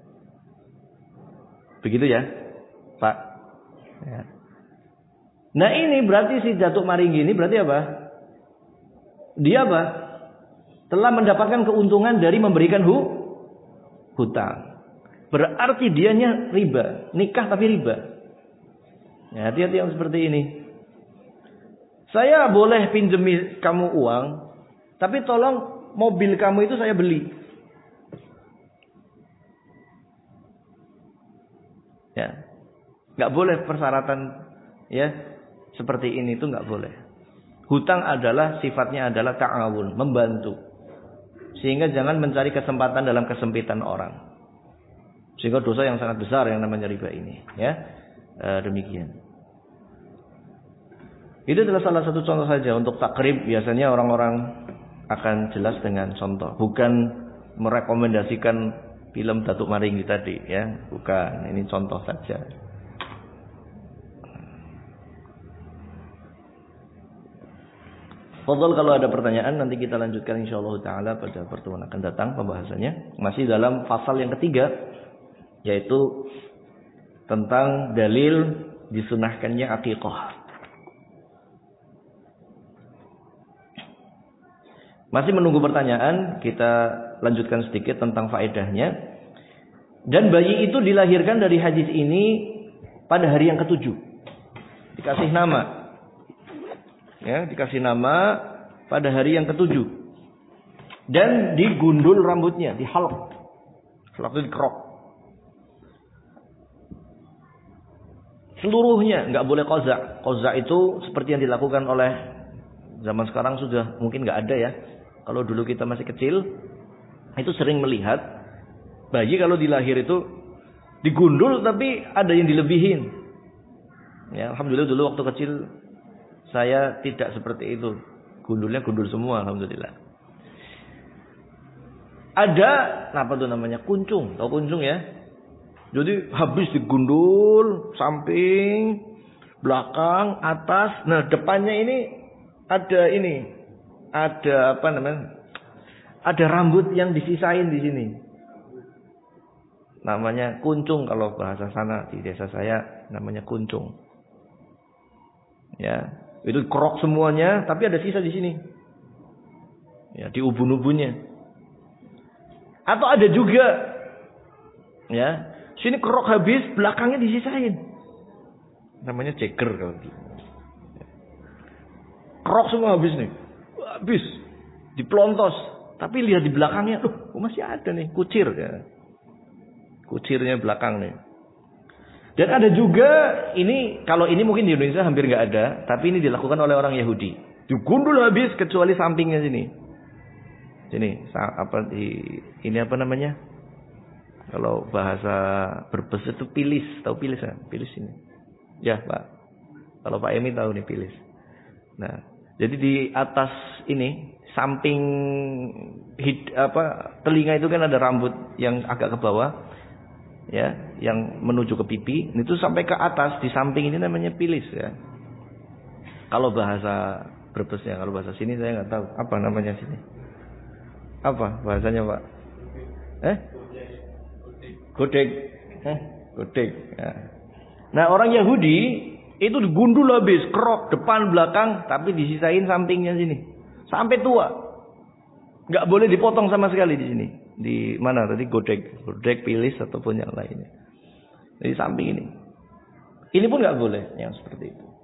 Speaker 2: Begitu ya, Pak. Ya. Nah ini berarti si Datuk Maringgi ini berarti apa? Dia apa? Telah mendapatkan keuntungan dari memberikan hutang. Berarti dianya riba, nikah tapi riba. Ya, hati-hati yang seperti ini. Saya boleh pinjemi kamu uang, tapi tolong mobil kamu itu saya beli. Ya, nggak boleh persyaratan ya seperti ini, itu nggak boleh. Hutang adalah sifatnya adalah ta'awun, membantu. Sehingga jangan mencari kesempatan dalam kesempitan orang. Sehingga dosa yang sangat besar yang namanya riba ini. Ya, demikian. Itu adalah salah satu contoh saja untuk takrib. Biasanya orang-orang akan jelas dengan contoh, bukan merekomendasikan film Datuk Maringgi tadi, ya, bukan. Ini contoh saja. Fadhal, kalau ada pertanyaan nanti kita lanjutkan insyaallah taala pada pertemuan akan datang pembahasannya. Masih dalam pasal yang ketiga, yaitu tentang dalil disunahkannya akikah. Masih menunggu pertanyaan, kita lanjutkan sedikit tentang faedahnya. Dan bayi itu dilahirkan dari hadis ini pada hari yang ke-7. Dikasih nama. Ya, dikasih nama pada hari yang ketujuh. Dan digundul rambutnya, dihalq. Halq itu dikerok. Seluruhnya, nggak boleh qaza'. Qaza' itu seperti yang dilakukan oleh zaman sekarang sudah mungkin nggak ada ya. Kalau dulu kita masih kecil, itu sering melihat bayi kalau dilahir itu digundul tapi ada yang dilebihin. Ya, alhamdulillah dulu waktu kecil saya tidak seperti itu. Gundulnya gundul semua, alhamdulillah. Ada apa tuh namanya? Kuncung. Tahu kuncung ya? Jadi habis digundul samping, belakang, atas. Nah, depannya ini ada apa namanya? Ada rambut yang disisain di sini. Namanya kuncung kalau bahasa sana di desa saya namanya kuncung. Ya, itu kerok semuanya tapi ada sisa di sini. Ya, di ubun-ubunnya. Atau ada juga ya, sini kerok habis, belakangnya disisain. Namanya ceger kalau gitu. Kerok semua habis nih. Habis. Diplontos. Tapi lihat di belakangnya, masih ada nih, kucir ya. Kucirnya belakang nih. Dan ada juga ini, kalau ini mungkin di Indonesia hampir nggak ada, tapi ini dilakukan oleh orang Yahudi. Digundul habis kecuali sampingnya sini. Sini, ini apa namanya? Kalau bahasa Brebes itu pilis, tahu pilis kan? Pilis ini. Ya, Pak. Kalau Pak Emi tahu nih pilis. Nah, jadi di atas ini samping telinga itu kan ada rambut yang agak ke bawah. Ya, yang menuju ke pipi, itu sampai ke atas di samping ini namanya pilis ya. Kalau bahasa Brebesnya, kalau bahasa sini saya nggak tahu apa namanya sini. Apa bahasanya Pak? Godek. Godek. Ya. Nah orang Yahudi itu digundul habis, kerok depan belakang, tapi disisain sampingnya sini, sampai tua. Nggak boleh dipotong sama sekali di sini. Di mana tadi godek pilis ataupun yang lainnya. Di samping ini. Ini pun nggak boleh yang seperti itu.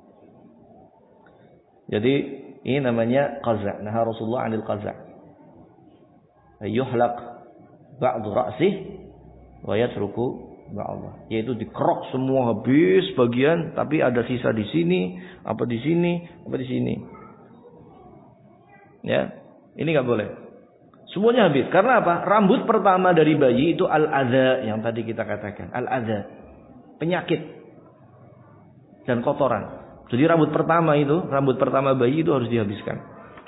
Speaker 2: Jadi ini namanya qaza'. Nah Rasulullah 'anil qaza'. Yuhlaq ba'du ra'sih wa yatruku ba'dha. Yaitu dikerok semua habis bagian, tapi ada sisa di sini, apa di sini, apa di sini. Ya, ini nggak boleh. Semuanya habis. Karena apa? Rambut pertama dari bayi itu al-adza yang tadi kita katakan. Al-adza. Penyakit. Dan kotoran. Jadi rambut pertama bayi itu harus dihabiskan.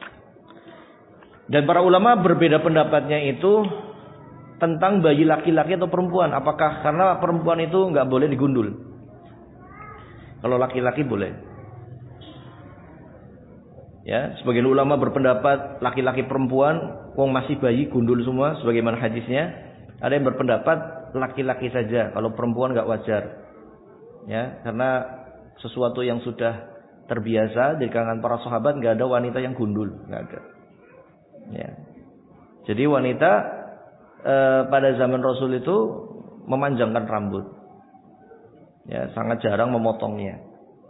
Speaker 2: Dan para ulama berbeda pendapatnya itu tentang bayi laki-laki atau perempuan. Apakah karena perempuan itu nggak boleh digundul? Kalau laki-laki boleh. Ya, sebagian ulama berpendapat laki-laki perempuan, wong masih bayi gundul semua, sebagaimana hadisnya. Ada yang berpendapat laki-laki saja, kalau perempuan nggak wajar. Ya, karena sesuatu yang sudah terbiasa di kalangan para sahabat, nggak ada wanita yang gundul, nggak ada. Ya, jadi wanita pada zaman Rasul itu memanjangkan rambut. Ya, sangat jarang memotongnya.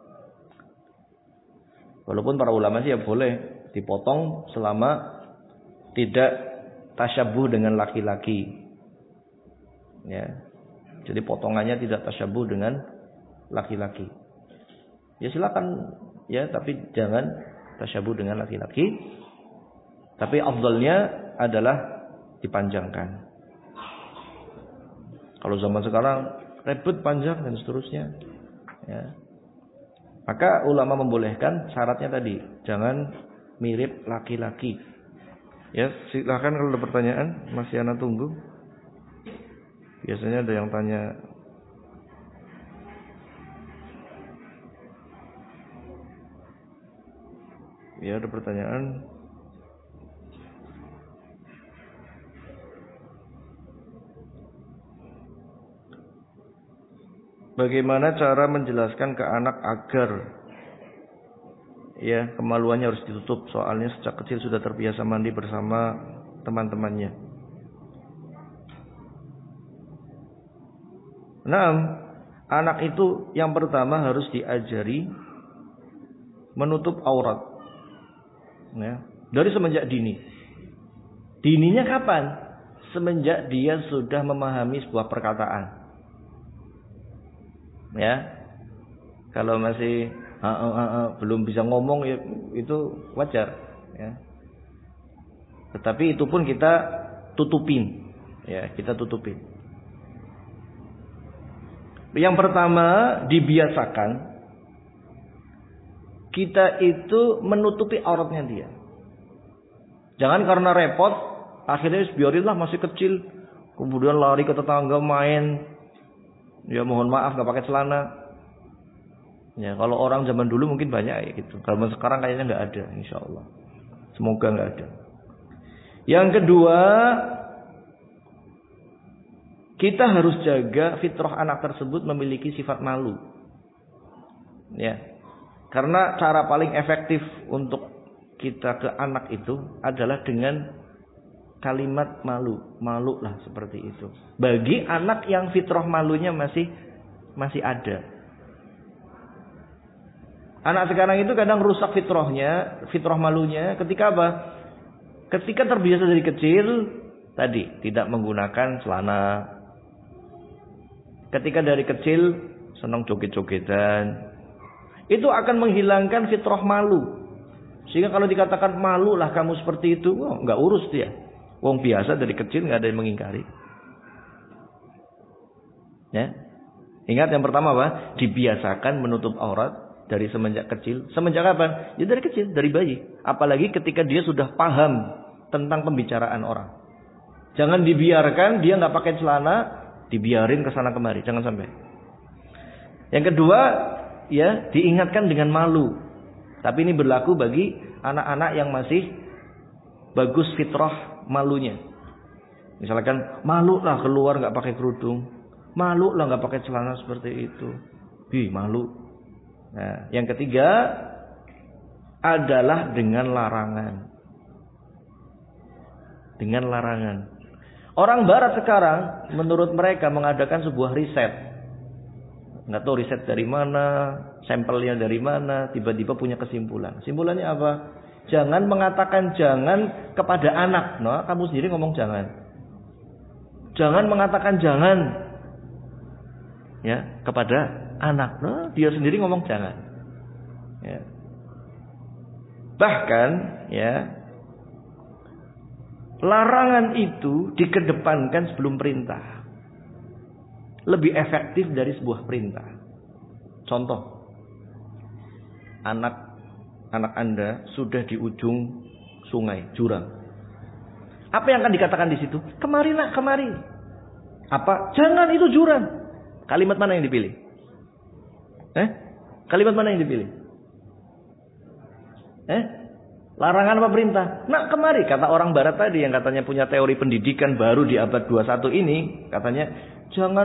Speaker 2: Walaupun para ulama sih ya boleh dipotong selama tidak tasyabuh dengan laki-laki. Ya. Jadi potongannya tidak tasyabuh dengan laki-laki. Ya silakan ya, tapi jangan tasyabuh dengan laki-laki. Tapi afdalnya adalah dipanjangkan. Kalau zaman sekarang ribet panjang dan seterusnya. Ya. Maka ulama membolehkan, syaratnya tadi jangan mirip laki-laki. Ya, silakan kalau ada pertanyaan, masih ana tunggu. Biasanya ada yang tanya. Ya, ada pertanyaan. Bagaimana cara menjelaskan ke anak agar ya kemaluannya harus ditutup, soalnya sejak kecil sudah terbiasa mandi bersama teman-temannya. Nah, anak itu yang pertama harus diajari menutup aurat. Ya. Dari semenjak dini. Dininya kapan? Semenjak dia sudah memahami sebuah perkataan. Ya. Kalau masih belum bisa ngomong ya, itu wajar, ya. Tetapi itu pun kita tutupin. Ya, kita tutupin. Yang pertama, dibiasakan kita itu menutupi auratnya dia. Jangan karena repot, akhirnya biarinlah masih kecil, kemudian lari ke tetangga main. Ya mohon maaf gak pakai celana. Ya kalau orang zaman dulu mungkin banyak ya gitu. Kalau sekarang kayaknya nggak ada, insya Allah. Semoga nggak ada. Yang kedua, kita harus jaga fitrah anak tersebut memiliki sifat malu. Ya, karena cara paling efektif untuk kita ke anak itu adalah dengan kalimat malu, malu lah seperti itu. Bagi anak yang fitrah malunya masih ada. Anak sekarang itu kadang rusak fitrahnya, fitrah malunya ketika apa? Ketika terbiasa dari kecil tadi tidak menggunakan celana. Ketika dari kecil senang joget-jogetan. Itu akan menghilangkan fitrah malu. Sehingga kalau dikatakan malu lah kamu seperti itu, nggak urus dia. Wong biasa dari kecil nggak ada yang mengingkari. Ya. Ingat yang pertama apa? Dibiasakan menutup aurat. Dari semenjak kecil. Semenjak kapan? Ya dari kecil, dari bayi. Apalagi ketika dia sudah paham tentang pembicaraan orang. Jangan dibiarkan dia nggak pakai celana, dibiarin ke sana kemari. Jangan sampai. Yang kedua, ya diingatkan dengan malu. Tapi ini berlaku bagi anak-anak yang masih bagus fitrah malunya. Misalkan malu lah keluar nggak pakai kerudung, malu lah nggak pakai celana seperti itu. Malu. Nah, yang ketiga adalah dengan larangan. Dengan larangan. Orang barat sekarang menurut mereka mengadakan sebuah riset. Nggak tahu riset dari mana, sampelnya dari mana, tiba-tiba punya kesimpulan. Kesimpulannya apa? Jangan mengatakan jangan kepada anak. Nah, kamu sendiri ngomong jangan. Jangan mengatakan jangan ya kepada anak, dia sendiri ngomong jangan. Ya. Bahkan, ya, larangan itu dikedepankan sebelum perintah. Lebih efektif dari sebuah perintah. Contoh, anak Anda sudah di ujung sungai, jurang. Apa yang akan dikatakan di situ? Kemari nak, kemari. Apa? Jangan, itu jurang. Kalimat mana yang dipilih? Kalimat mana yang dipilih? Larangan apa perintah? Nak kemari. Kata orang barat tadi yang katanya punya teori pendidikan baru di abad 21 ini. Katanya jangan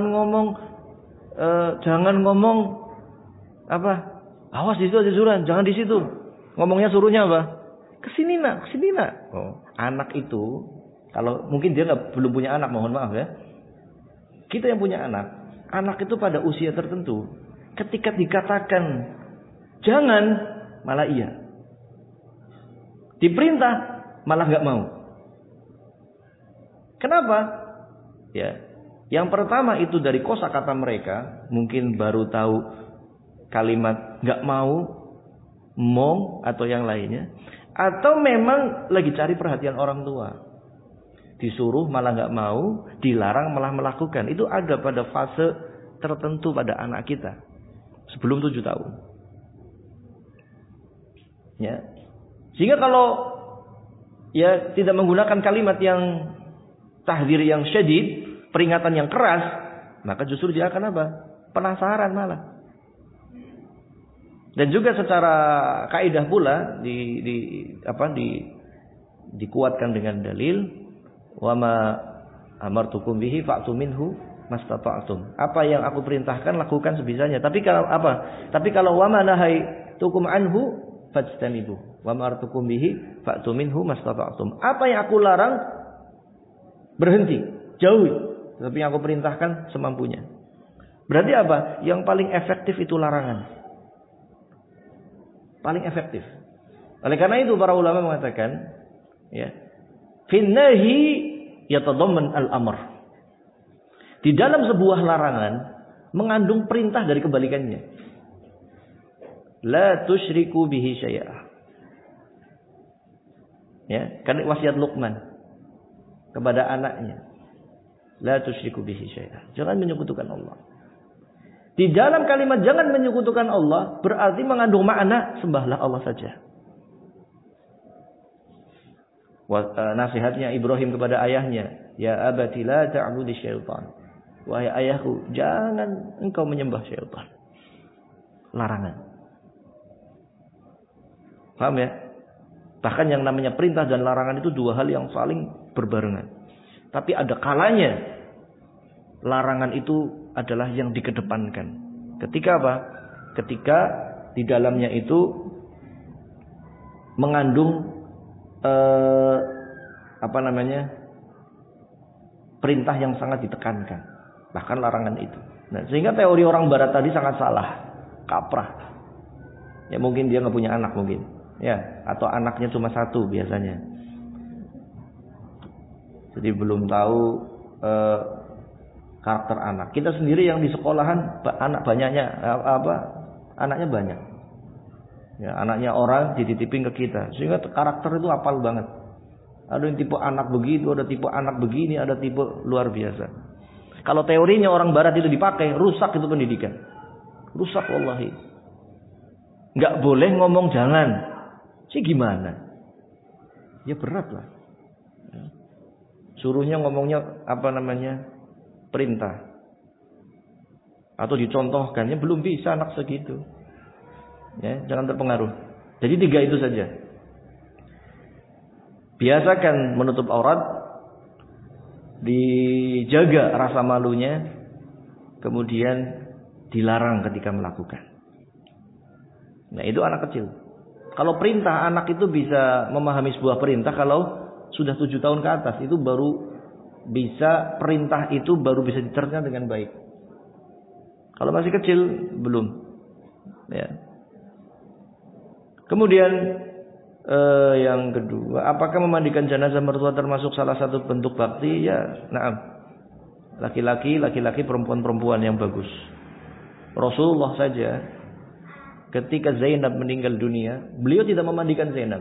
Speaker 2: ngomong apa? Awas di situ ada jurang, jangan di situ. Ngomongnya suruhnya apa? Kesini nak, kesini nak. Oh, anak itu kalau mungkin dia belum punya anak, mohon maaf ya. Kita yang punya anak itu pada usia tertentu. Ketika dikatakan jangan, malah iya. Diperintah, malah nggak mau. Kenapa? Ya, yang pertama itu dari kosakata mereka, mungkin baru tahu kalimat nggak mau, mong atau yang lainnya, atau memang lagi cari perhatian orang tua. Disuruh malah nggak mau, dilarang malah melakukan. Itu ada pada fase tertentu pada anak kita. Sebelum 7 tahun. Ya. Sehingga kalau ya tidak menggunakan kalimat yang tahdzir yang syadid, peringatan yang keras, maka justru dia akan apa? Penasaran malah. Dan juga secara kaidah pula dikuatkan dengan dalil wa ma amartukum bihi fa'tu minhu mastata'tum. Apa yang aku perintahkan lakukan sebisanya. Tapi kalau apa? Tapi kalau wa ma nahaitukum anhu fajtanibu. Wa ma artukum bihi fa'tu minhu mastata'tum. Apa yang aku larang berhenti, jauhi. Tapi yang aku perintahkan semampunya. Berarti apa? Yang paling efektif itu larangan. Paling efektif. Oleh karena itu para ulama mengatakan, ya, finnahi yatadamman al-amr. Di dalam sebuah larangan mengandung perintah dari kebalikannya. La tusyriku bihi syai'a. Ya, kan wasiat Luqman kepada anaknya. La tusyriku bihi syai'a. Jangan menyekutukan Allah. Di dalam kalimat jangan menyekutukan Allah berarti mengandung makna sembahlah Allah saja. Nasihatnya Ibrahim kepada ayahnya, ya abati la ta'budi syaitan. Wahai ayahku, jangan engkau menyembah syaitan. Larangan. Paham ya? Bahkan yang namanya perintah dan larangan itu dua hal yang saling berbarengan. Tapi ada kalanya larangan itu adalah yang dikedepankan. Ketika apa? Ketika di dalamnya itu mengandung perintah yang sangat ditekankan. Bahkan larangan itu. Nah, sehingga teori orang barat tadi sangat salah, kaprah. Ya mungkin dia nggak punya anak mungkin. Ya, atau anaknya cuma satu biasanya. Jadi belum tahu karakter anak. Kita sendiri yang di sekolahan anak banyaknya anaknya banyak. Ya, anaknya orang dititipin ke kita. Sehingga karakter itu hafal banget. Ada yang tipe anak begitu, ada tipe anak begini, ada tipe luar biasa. Kalau teorinya orang barat itu dipakai, rusak itu pendidikan. Rusak wallahi. Enggak boleh ngomong jangan. Sih gimana? Ya berat lah. Suruhnya ngomongnya perintah. Atau dicontohkannya belum bisa anak segitu. Ya, jangan terpengaruh. Jadi 3 itu saja. Biasakan menutup aurat, dijaga rasa malunya, kemudian dilarang ketika melakukan. Nah, itu anak kecil. Kalau perintah, anak itu bisa memahami sebuah perintah kalau sudah 7 tahun ke atas, itu baru bisa, perintah itu baru bisa dicerna dengan baik. Kalau masih kecil belum. Ya. Kemudian yang kedua, apakah memandikan jenazah mertua termasuk salah satu bentuk bakti? Ya, na'am. Laki-laki, perempuan yang bagus. Rasulullah saja ketika Zainab meninggal dunia, beliau tidak memandikan Zainab.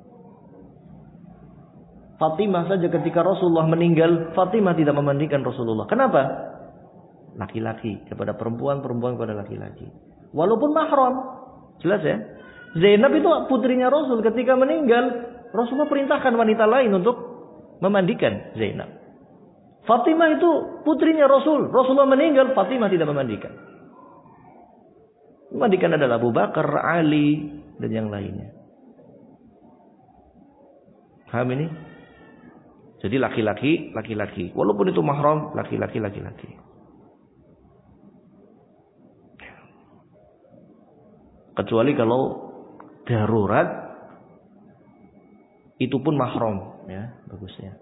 Speaker 2: Fatimah saja ketika Rasulullah meninggal, Fatimah tidak memandikan Rasulullah. Kenapa? Laki-laki kepada perempuan kepada laki-laki. Walaupun mahram. Jelas ya? Zainab itu putrinya Rasul. Ketika meninggal, Rasulullah perintahkan wanita lain untuk memandikan Zainab. Fatimah itu putrinya Rasul. Rasulullah meninggal, Fatimah tidak memandikan. Memandikan adalah Abu Bakar, Ali, dan yang lainnya. Paham ini? Jadi laki-laki. Walaupun itu mahram, laki-laki. Kecuali kalau darurat, itu pun mahram, ya, bagusnya.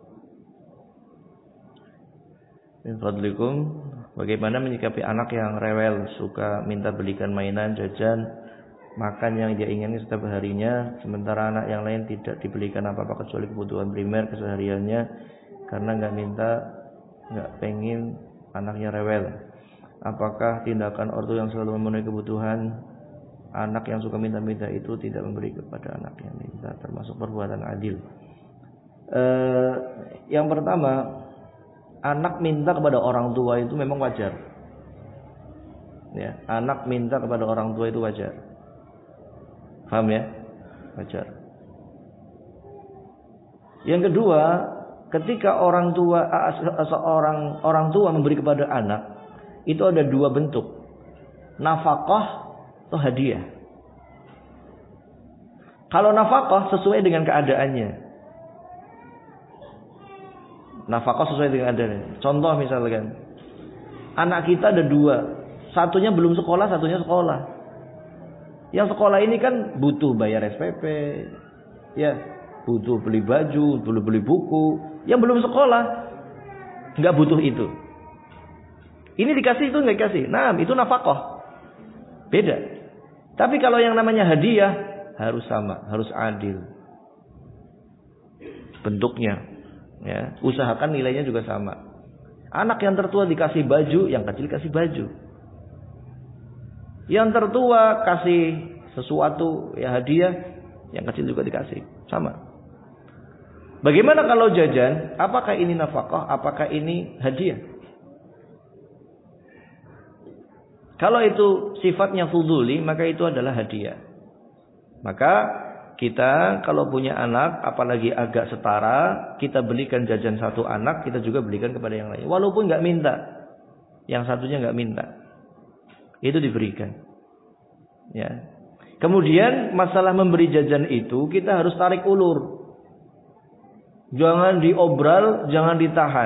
Speaker 2: Min fadlikum, bagaimana menyikapi anak yang rewel, suka minta belikan mainan, jajan, makan yang dia ingini setiap harinya, sementara anak yang lain tidak dibelikan apa-apa kecuali kebutuhan primer kesehariannya, karena nggak pengen anaknya rewel. Apakah tindakan ortu yang selalu memenuhi kebutuhan anak yang suka minta-minta itu tidak memberi kepada anak yang minta, termasuk perbuatan adil? Yang pertama, anak minta kepada orang tua itu memang wajar. Ya, anak minta kepada orang tua itu wajar. Paham ya? Wajar. Yang kedua, ketika orang tua memberi kepada anak, itu ada 2 bentuk. Nafkah atau hadiah. Kalau nafkah sesuai dengan keadaannya. Nafkah sesuai dengan keadaannya. Contoh misalkan, anak kita ada 2. Satunya belum sekolah, satunya sekolah. Yang sekolah ini kan butuh bayar SPP. Ya, butuh beli baju, beli buku. Yang belum sekolah nggak butuh itu. Ini dikasih, itu nggak dikasih. Nah, itu nafkah. Beda. Tapi kalau yang namanya hadiah, harus sama, harus adil. Bentuknya, ya, usahakan nilainya juga sama. Anak yang tertua dikasih baju, yang kecil kasih baju. Yang tertua kasih sesuatu, ya hadiah, yang kecil juga dikasih, sama. Bagaimana kalau jajan? Apakah ini nafkah? Apakah ini hadiah? Kalau itu sifatnya fuduli, maka itu adalah hadiah. Maka kita kalau punya anak, apalagi agak setara, kita belikan jajan satu anak, kita juga belikan kepada yang lain. Walaupun nggak minta, yang satunya nggak minta, itu diberikan. Ya. Kemudian masalah memberi jajan itu kita harus tarik ulur. Jangan diobral, jangan ditahan.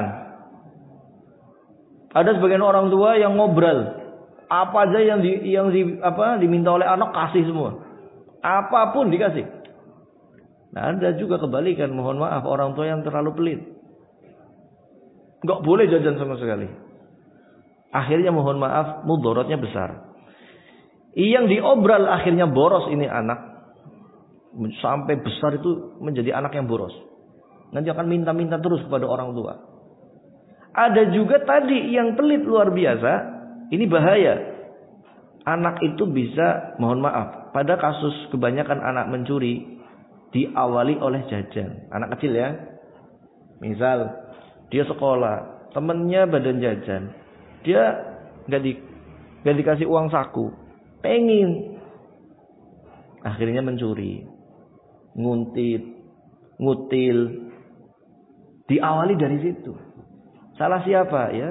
Speaker 2: Ada sebagian orang tua yang ngobral. Apa aja yang diminta oleh anak kasih semua. Apapun dikasih. Nah, ada juga kebalikan, mohon maaf, orang tua yang terlalu pelit. Enggak boleh jajan sama sekali. Akhirnya mohon maaf, mudaratnya besar. Yang diobral akhirnya boros ini anak. Sampai besar itu menjadi anak yang boros. Nanti akan minta-minta terus kepada orang tua. Ada juga tadi yang pelit luar biasa. Ini bahaya. Anak itu bisa, mohon maaf, pada kasus kebanyakan anak mencuri diawali oleh jajan. Anak kecil ya. Misal dia sekolah, temennya badan jajan. Dia nggak dikasih uang saku. Pengen. Akhirnya mencuri. Nguntit, ngutil. Diawali dari situ. Salah siapa? Ya.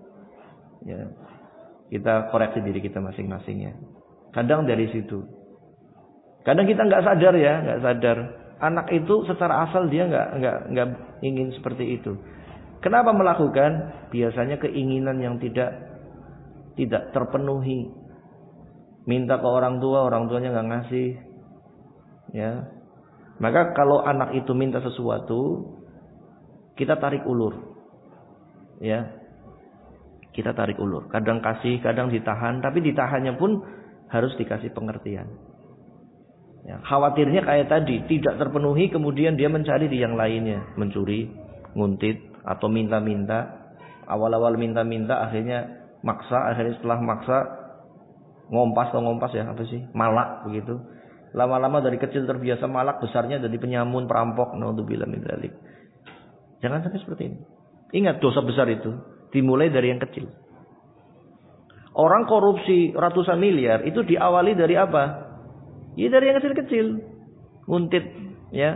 Speaker 2: Kita koreksi diri kita masing-masing ya. Kadang dari situ. Kadang kita nggak sadar ya, nggak sadar. Anak itu secara asal dia nggak ingin seperti itu. Kenapa melakukan? Biasanya keinginan yang tidak terpenuhi. Minta ke orang tua, orang tuanya nggak ngasih. Ya. Maka kalau anak itu minta sesuatu, kita tarik ulur. Ya. Kita tarik ulur. Kadang kasih, kadang ditahan. Tapi ditahannya pun harus dikasih pengertian. Ya, khawatirnya kayak tadi. Tidak terpenuhi kemudian dia mencari di yang lainnya. Mencuri, nguntit, atau minta-minta. Awal-awal minta-minta akhirnya maksa. Akhirnya setelah maksa ngompas ya. Apa sih? Malak begitu. Lama-lama dari kecil terbiasa malak. Besarnya jadi penyamun, perampok. Naudzubillah min dzalik. Jangan sampai seperti ini. Ingat dosa besar itu. Dimulai dari yang kecil. Orang korupsi ratusan miliar itu diawali dari apa? Ya dari yang kecil-kecil. Nguntit ya.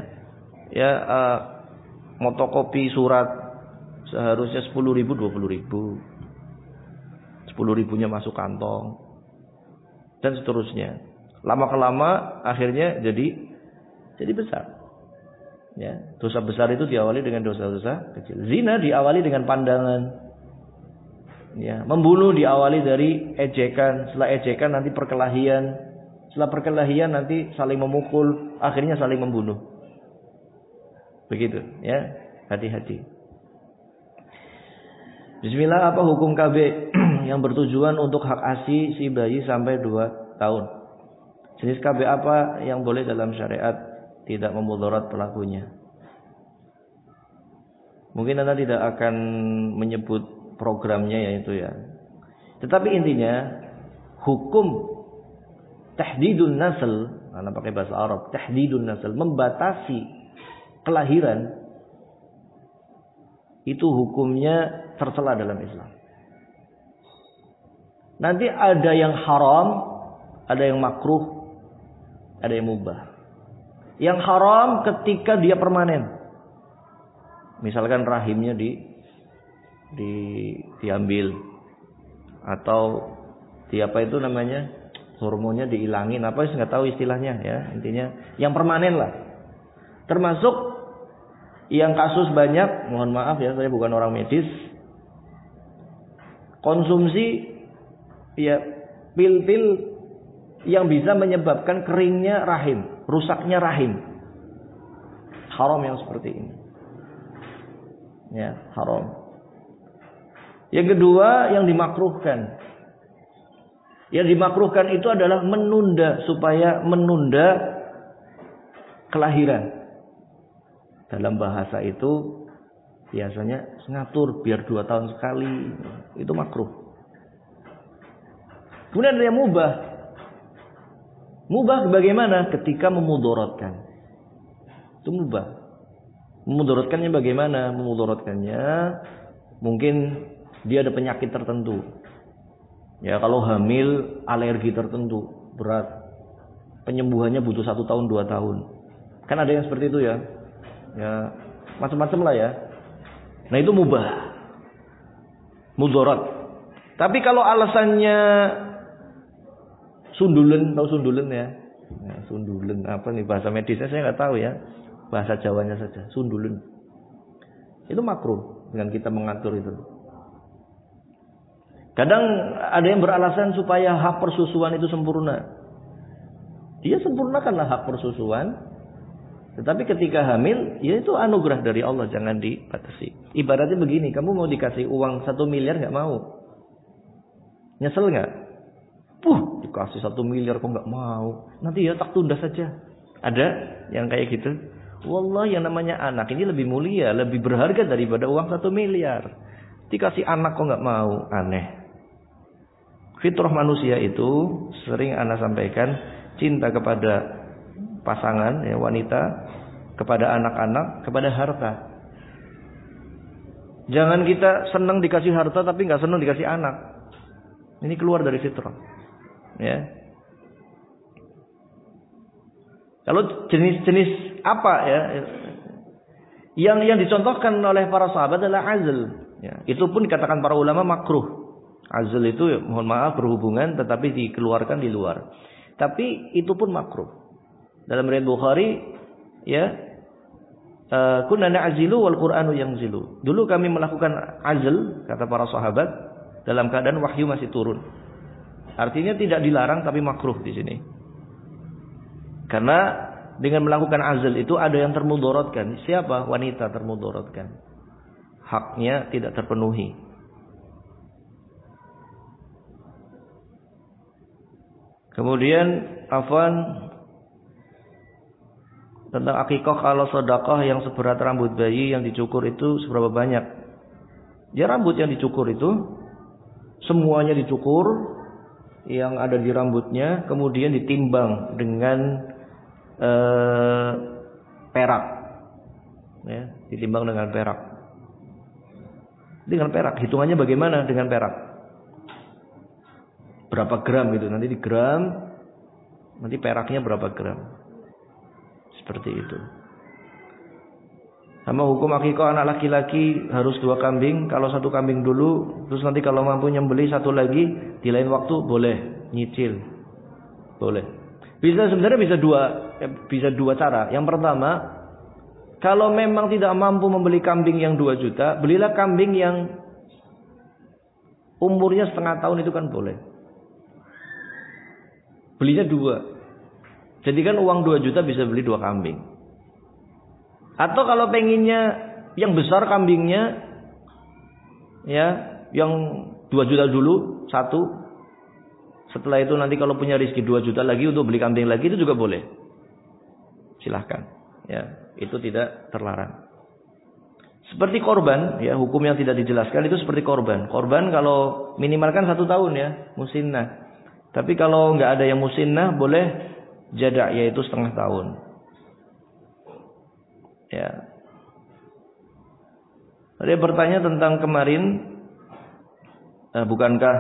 Speaker 2: Motokopi surat seharusnya 10.000 20.000. 10.000-nya masuk kantong. Dan seterusnya. Lama-kelama akhirnya jadi besar. Ya, dosa besar itu diawali dengan dosa-dosa kecil. Zina diawali dengan pandangan. Ya, membunuh diawali dari ejekan, setelah ejekan nanti perkelahian, setelah perkelahian nanti saling memukul, akhirnya saling membunuh. Begitu, ya. Hati-hati. Bismillah, apa hukum KB yang bertujuan untuk hak asi si bayi sampai 2 tahun? Jenis KB apa yang boleh dalam syariat tidak memudarat pelakunya? Mungkin Anda tidak akan menyebut programnya yaitu ya. Tetapi intinya hukum tahdidun nasl, karena pakai bahasa Arab, tahdidun nasl, membatasi kelahiran itu hukumnya tercela dalam Islam. Nanti ada yang haram, ada yang makruh, ada yang mubah. Yang haram ketika dia permanen. Misalkan rahimnya diambil atau apa itu namanya, hormonnya dihilangin, apa sih nggak tahu istilahnya ya, intinya yang permanen lah. Termasuk yang kasus banyak, mohon maaf ya saya bukan orang medis, konsumsi ya pil-pil yang bisa menyebabkan keringnya rahim, rusaknya rahim. Haram yang seperti ini. Ya, haram. Yang kedua yang dimakruhkan. Yang dimakruhkan itu adalah menunda, supaya menunda kelahiran. Dalam bahasa itu biasanya ngatur biar 2 tahun sekali, itu makruh. Kemudian ada yang mubah. Mubah bagaimana? Ketika memudaratkan. Itu mubah. Memudaratkannya bagaimana? Memudaratkannya mungkin dia ada penyakit tertentu. Ya, kalau hamil alergi tertentu berat, penyembuhannya butuh 1 tahun 2 tahun. Kan ada yang seperti itu ya. Ya, macam-macam lah ya. Nah, itu mubah. Mudarat. Tapi kalau alasannya sundulen, tahu sundulen ya? Nah, sundulen apa nih bahasa medisnya saya nggak tahu ya. Bahasa Jawanya saja, sundulen. Itu makruh dengan kita mengatur itu. Kadang ada yang beralasan supaya hak persusuan itu sempurna. Dia sempurnakanlah hak persusuan. Tetapi ketika hamil, ya itu anugerah dari Allah, jangan dibatasi. Ibaratnya begini, kamu mau dikasih uang 1 miliar nggak mau? Nyesel nggak? Dikasih 1 miliar kok nggak mau? Nanti ya tak tunda saja. Ada yang kayak gitu. Wallah, yang namanya anak ini lebih mulia, lebih berharga daripada uang 1 miliar. Dikasih anak kok nggak mau? Aneh. Fitrah manusia itu sering ana sampaikan, cinta kepada pasangan, ya, wanita, kepada anak-anak, kepada harta. Jangan kita senang dikasih harta tapi nggak senang dikasih anak. Ini keluar dari fitrah. Ya. Kalau jenis-jenis apa ya? Yang dicontohkan oleh para sahabat adalah azl. Ya. Itu pun dikatakan para ulama makruh. Azl itu mohon maaf berhubungan tetapi dikeluarkan di luar. Tapi itu pun makruh. Dalam riwayat Bukhari ya, kunna na'zilu wal Qur'anu yanzilu. Dulu kami melakukan azl kata para sahabat dalam keadaan wahyu masih turun. Artinya tidak dilarang tapi makruh di sini. Karena dengan melakukan azl itu ada yang termudaratkan. Siapa? Wanita termudaratkan. Haknya tidak terpenuhi. Kemudian tentang akikah, kalau sedekah yang seberat rambut bayi yang dicukur itu seberapa banyak? Ya, rambut yang dicukur itu semuanya dicukur yang ada di rambutnya, kemudian ditimbang dengan perak. Ya, ditimbang dengan perak. Dengan perak, hitungannya bagaimana dengan perak? Berapa gram gitu, nanti di gram, nanti peraknya berapa gram. Seperti itu. Sama hukum akikah anak laki-laki harus 2 kambing. Kalau 1 kambing dulu, terus nanti kalau mampu nyembeli 1 lagi di lain waktu, boleh nyicil. Boleh. Sebenarnya bisa dua cara. Yang pertama, kalau memang tidak mampu membeli kambing yang 2 juta, belilah kambing yang umurnya setengah tahun, itu kan boleh. Belinya 2. Jadi kan uang 2 juta bisa beli 2 kambing. Atau kalau pengennya yang besar kambingnya, ya, yang 2 juta dulu 1. Setelah itu nanti kalau punya rezeki 2 juta lagi untuk beli kambing lagi, itu juga boleh. Silahkan. Ya, itu tidak terlarang. Seperti korban, ya, hukum yang tidak dijelaskan itu seperti korban. Korban kalau minimal kan 1 tahun ya, musinnah. Tapi kalau nggak ada yang musinnah, boleh jada', yaitu setengah tahun. Ya. Ada bertanya tentang kemarin, bukankah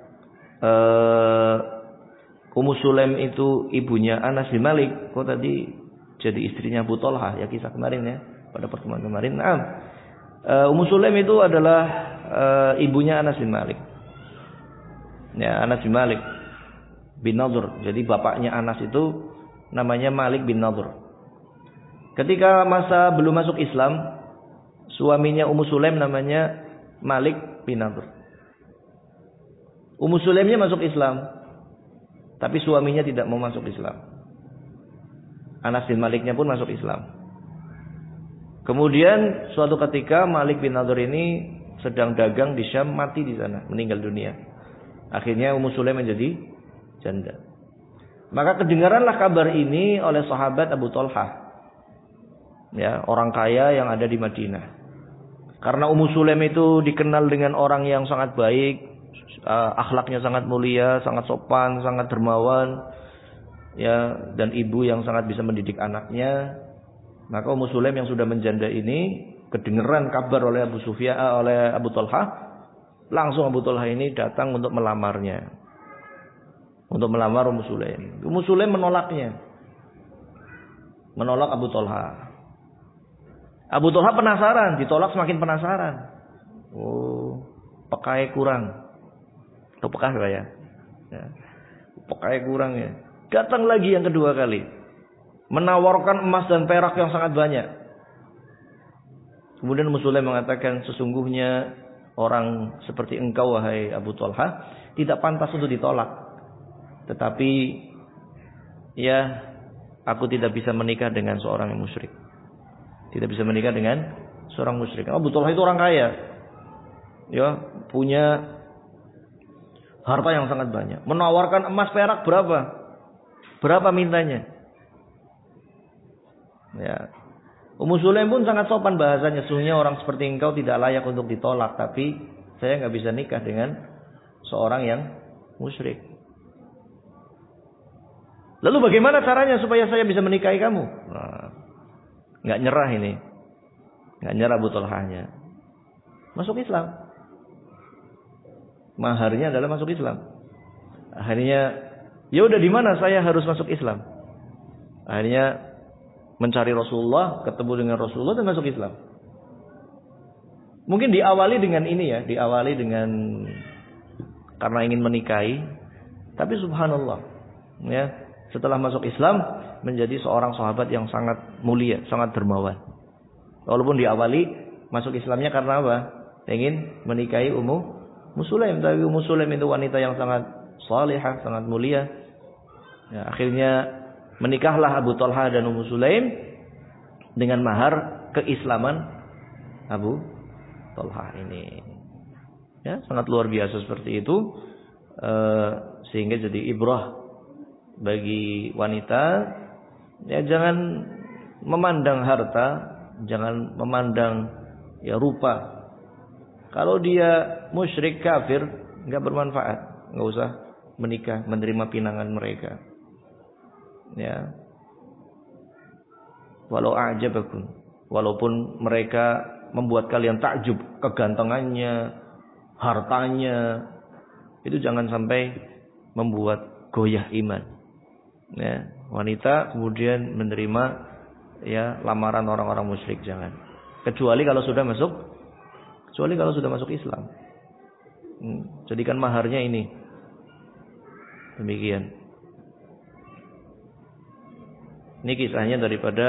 Speaker 2: Ummu Sulaim itu ibunya Anas bin Malik? Kok tadi jadi istrinya Abu Thalhah ya, kisah kemarin ya, pada pertemuan kemarin. Nah, Ummu Sulaim itu adalah ibunya Anas bin Malik. Ya, Anas bin Malik bin Nadhr. Jadi bapaknya Anas itu namanya Malik bin Nadhr. Ketika masa belum masuk Islam, suaminya Ummu Sulaim namanya Malik bin Nadhr. Ummu Sulaimnya masuk Islam, tapi suaminya tidak mau masuk Islam. Anas bin Maliknya pun masuk Islam. Kemudian suatu ketika Malik bin Nadhr ini sedang dagang di Syam, mati di sana, meninggal dunia. Akhirnya Ummu Sulaim menjadi janda. Maka kedengaranlah kabar ini oleh sahabat Abu Thalhah. Ya, orang kaya yang ada di Madinah. Karena Ummu Sulaim itu dikenal dengan orang yang sangat baik, akhlaknya sangat mulia, sangat sopan, sangat dermawan, ya, dan ibu yang sangat bisa mendidik anaknya. Maka Ummu Sulaim yang sudah menjanda ini kedengeran kabar oleh oleh Abu Talha, langsung Abu Talha ini datang untuk melamarnya. Untuk melamar Ummu Sulaim. Ummu Sulaim menolaknya. Menolak Abu Talha. Abu Talha penasaran, ditolak semakin penasaran. Oh, pekai kurang. Atau pekah ya? Ya. Pekai kurang ya. Datang lagi yang kedua kali. Menawarkan emas dan perak yang sangat banyak. Kemudian Ummu Sulaim mengatakan, sesungguhnya orang seperti engkau wahai Abu Talha tidak pantas untuk ditolak. Tetapi ya, aku tidak bisa menikah dengan seorang yang musyrik. Tidak bisa menikah dengan seorang musyrik. Abu Talha itu orang kaya. Ya, punya harta yang sangat banyak. Menawarkan emas perak berapa? Berapa mintanya? Ya. Ummu Sulaim pun sangat sopan bahasanya. Sesungguhnya orang seperti engkau tidak layak untuk ditolak. Tapi saya nggak bisa nikah dengan seorang yang musyrik. Lalu bagaimana caranya supaya saya bisa menikahi kamu? Nah, nggak nyerah ini. Nggak nyerah Abu Talhanya. Masuk Islam. Maharnya adalah masuk Islam. Akhirnya, ya udah di mana saya harus masuk Islam? Akhirnya mencari Rasulullah, ketemu dengan Rasulullah dan masuk Islam. Mungkin diawali dengan ini ya, diawali dengan karena ingin menikahi, tapi subhanallah, ya, setelah masuk Islam menjadi seorang sahabat yang sangat mulia, sangat dermawan. Walaupun diawali masuk Islamnya karena apa? Ingin menikahi Ummu Sulaim, tapi Ummu Sulaim itu wanita yang sangat salihah, sangat mulia. Ya, akhirnya menikahlah Abu Talha dan Ummu Sulaim dengan mahar keislaman Abu Talha ini. Ya, sangat luar biasa seperti itu, sehingga jadi ibrah bagi wanita. Ya, jangan memandang harta, jangan memandang ya rupa. Kalau dia musyrik kafir, nggak bermanfaat, nggak usah menikah, menerima pinangan mereka. Ya, walau a'jabakum, walaupun mereka membuat kalian takjub, kegantengannya, hartanya, itu jangan sampai membuat goyah iman. Ya, wanita kemudian menerima ya lamaran orang-orang musyrik, jangan. Kecuali kalau sudah masuk Islam. Jadikan maharnya ini. Demikian. Ini kisahnya daripada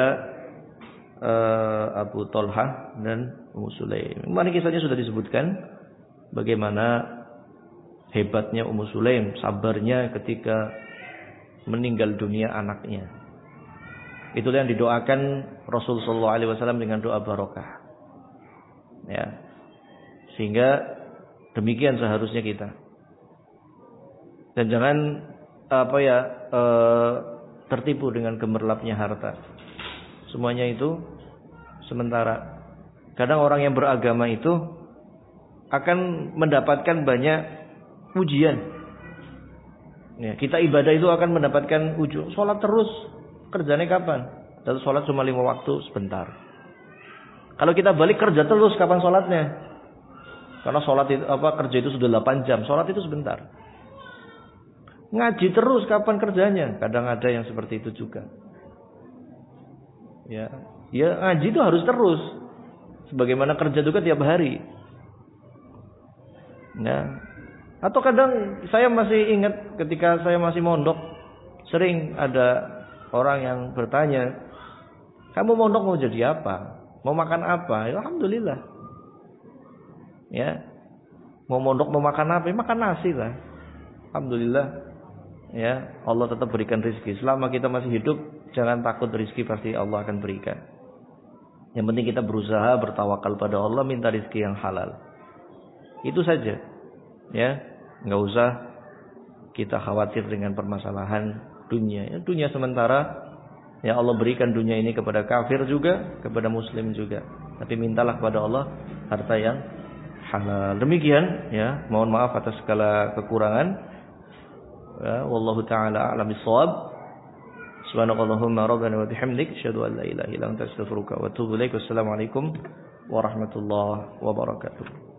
Speaker 2: Abu Talha dan Ummu Sulaim. Kemarin kisahnya sudah disebutkan bagaimana hebatnya Ummu Sulaim, sabarnya ketika meninggal dunia anaknya. Itulah yang didoakan Rasulullah SAW dengan doa barokah. Ya. Sehingga demikian seharusnya kita. Dan jangan tertipu dengan gemerlapnya harta. Semuanya itu sementara. Kadang orang yang beragama itu akan mendapatkan banyak ujian. Ya, kita ibadah itu akan mendapatkan ujian. Sholat terus, kerjanya kapan? Dan sholat cuma 5 waktu, sebentar. Kalau kita balik kerja terus, kapan sholatnya? Karena sholat itu, kerja itu sudah 8 jam, sholat itu sebentar. Ngaji terus, kapan kerjanya? Kadang ada yang seperti itu juga. Ya, ngaji itu harus terus. Sebagaimana kerja juga tiap hari. Nah, atau kadang saya masih ingat ketika saya masih mondok, sering ada orang yang bertanya, kamu mondok mau jadi apa? Mau makan apa? Ya, alhamdulillah. Ya, mau mondok mau makan apa? Ya, makan nasi lah. Alhamdulillah. Ya, Allah tetap berikan rezeki. Selama kita masih hidup, jangan takut, rezeki pasti Allah akan berikan. Yang penting kita berusaha bertawakal pada Allah, minta rezeki yang halal. Itu saja. Ya, nggak usah kita khawatir dengan permasalahan dunia. Ya, dunia sementara, Ya Allah berikan dunia ini kepada kafir juga, kepada muslim juga. Tapi mintalah kepada Allah harta yang halal. Demikian ya, mohon maaf atas segala kekurangan. Ya, wallahu taala a'lam bissawab. Subhanakallahumma rabbana wa bihamdik asyhadu an la ilaha illa anta astaghfiruka wa atubu ilaik. Wassalamualaikum warahmatullahi wabarakatuh.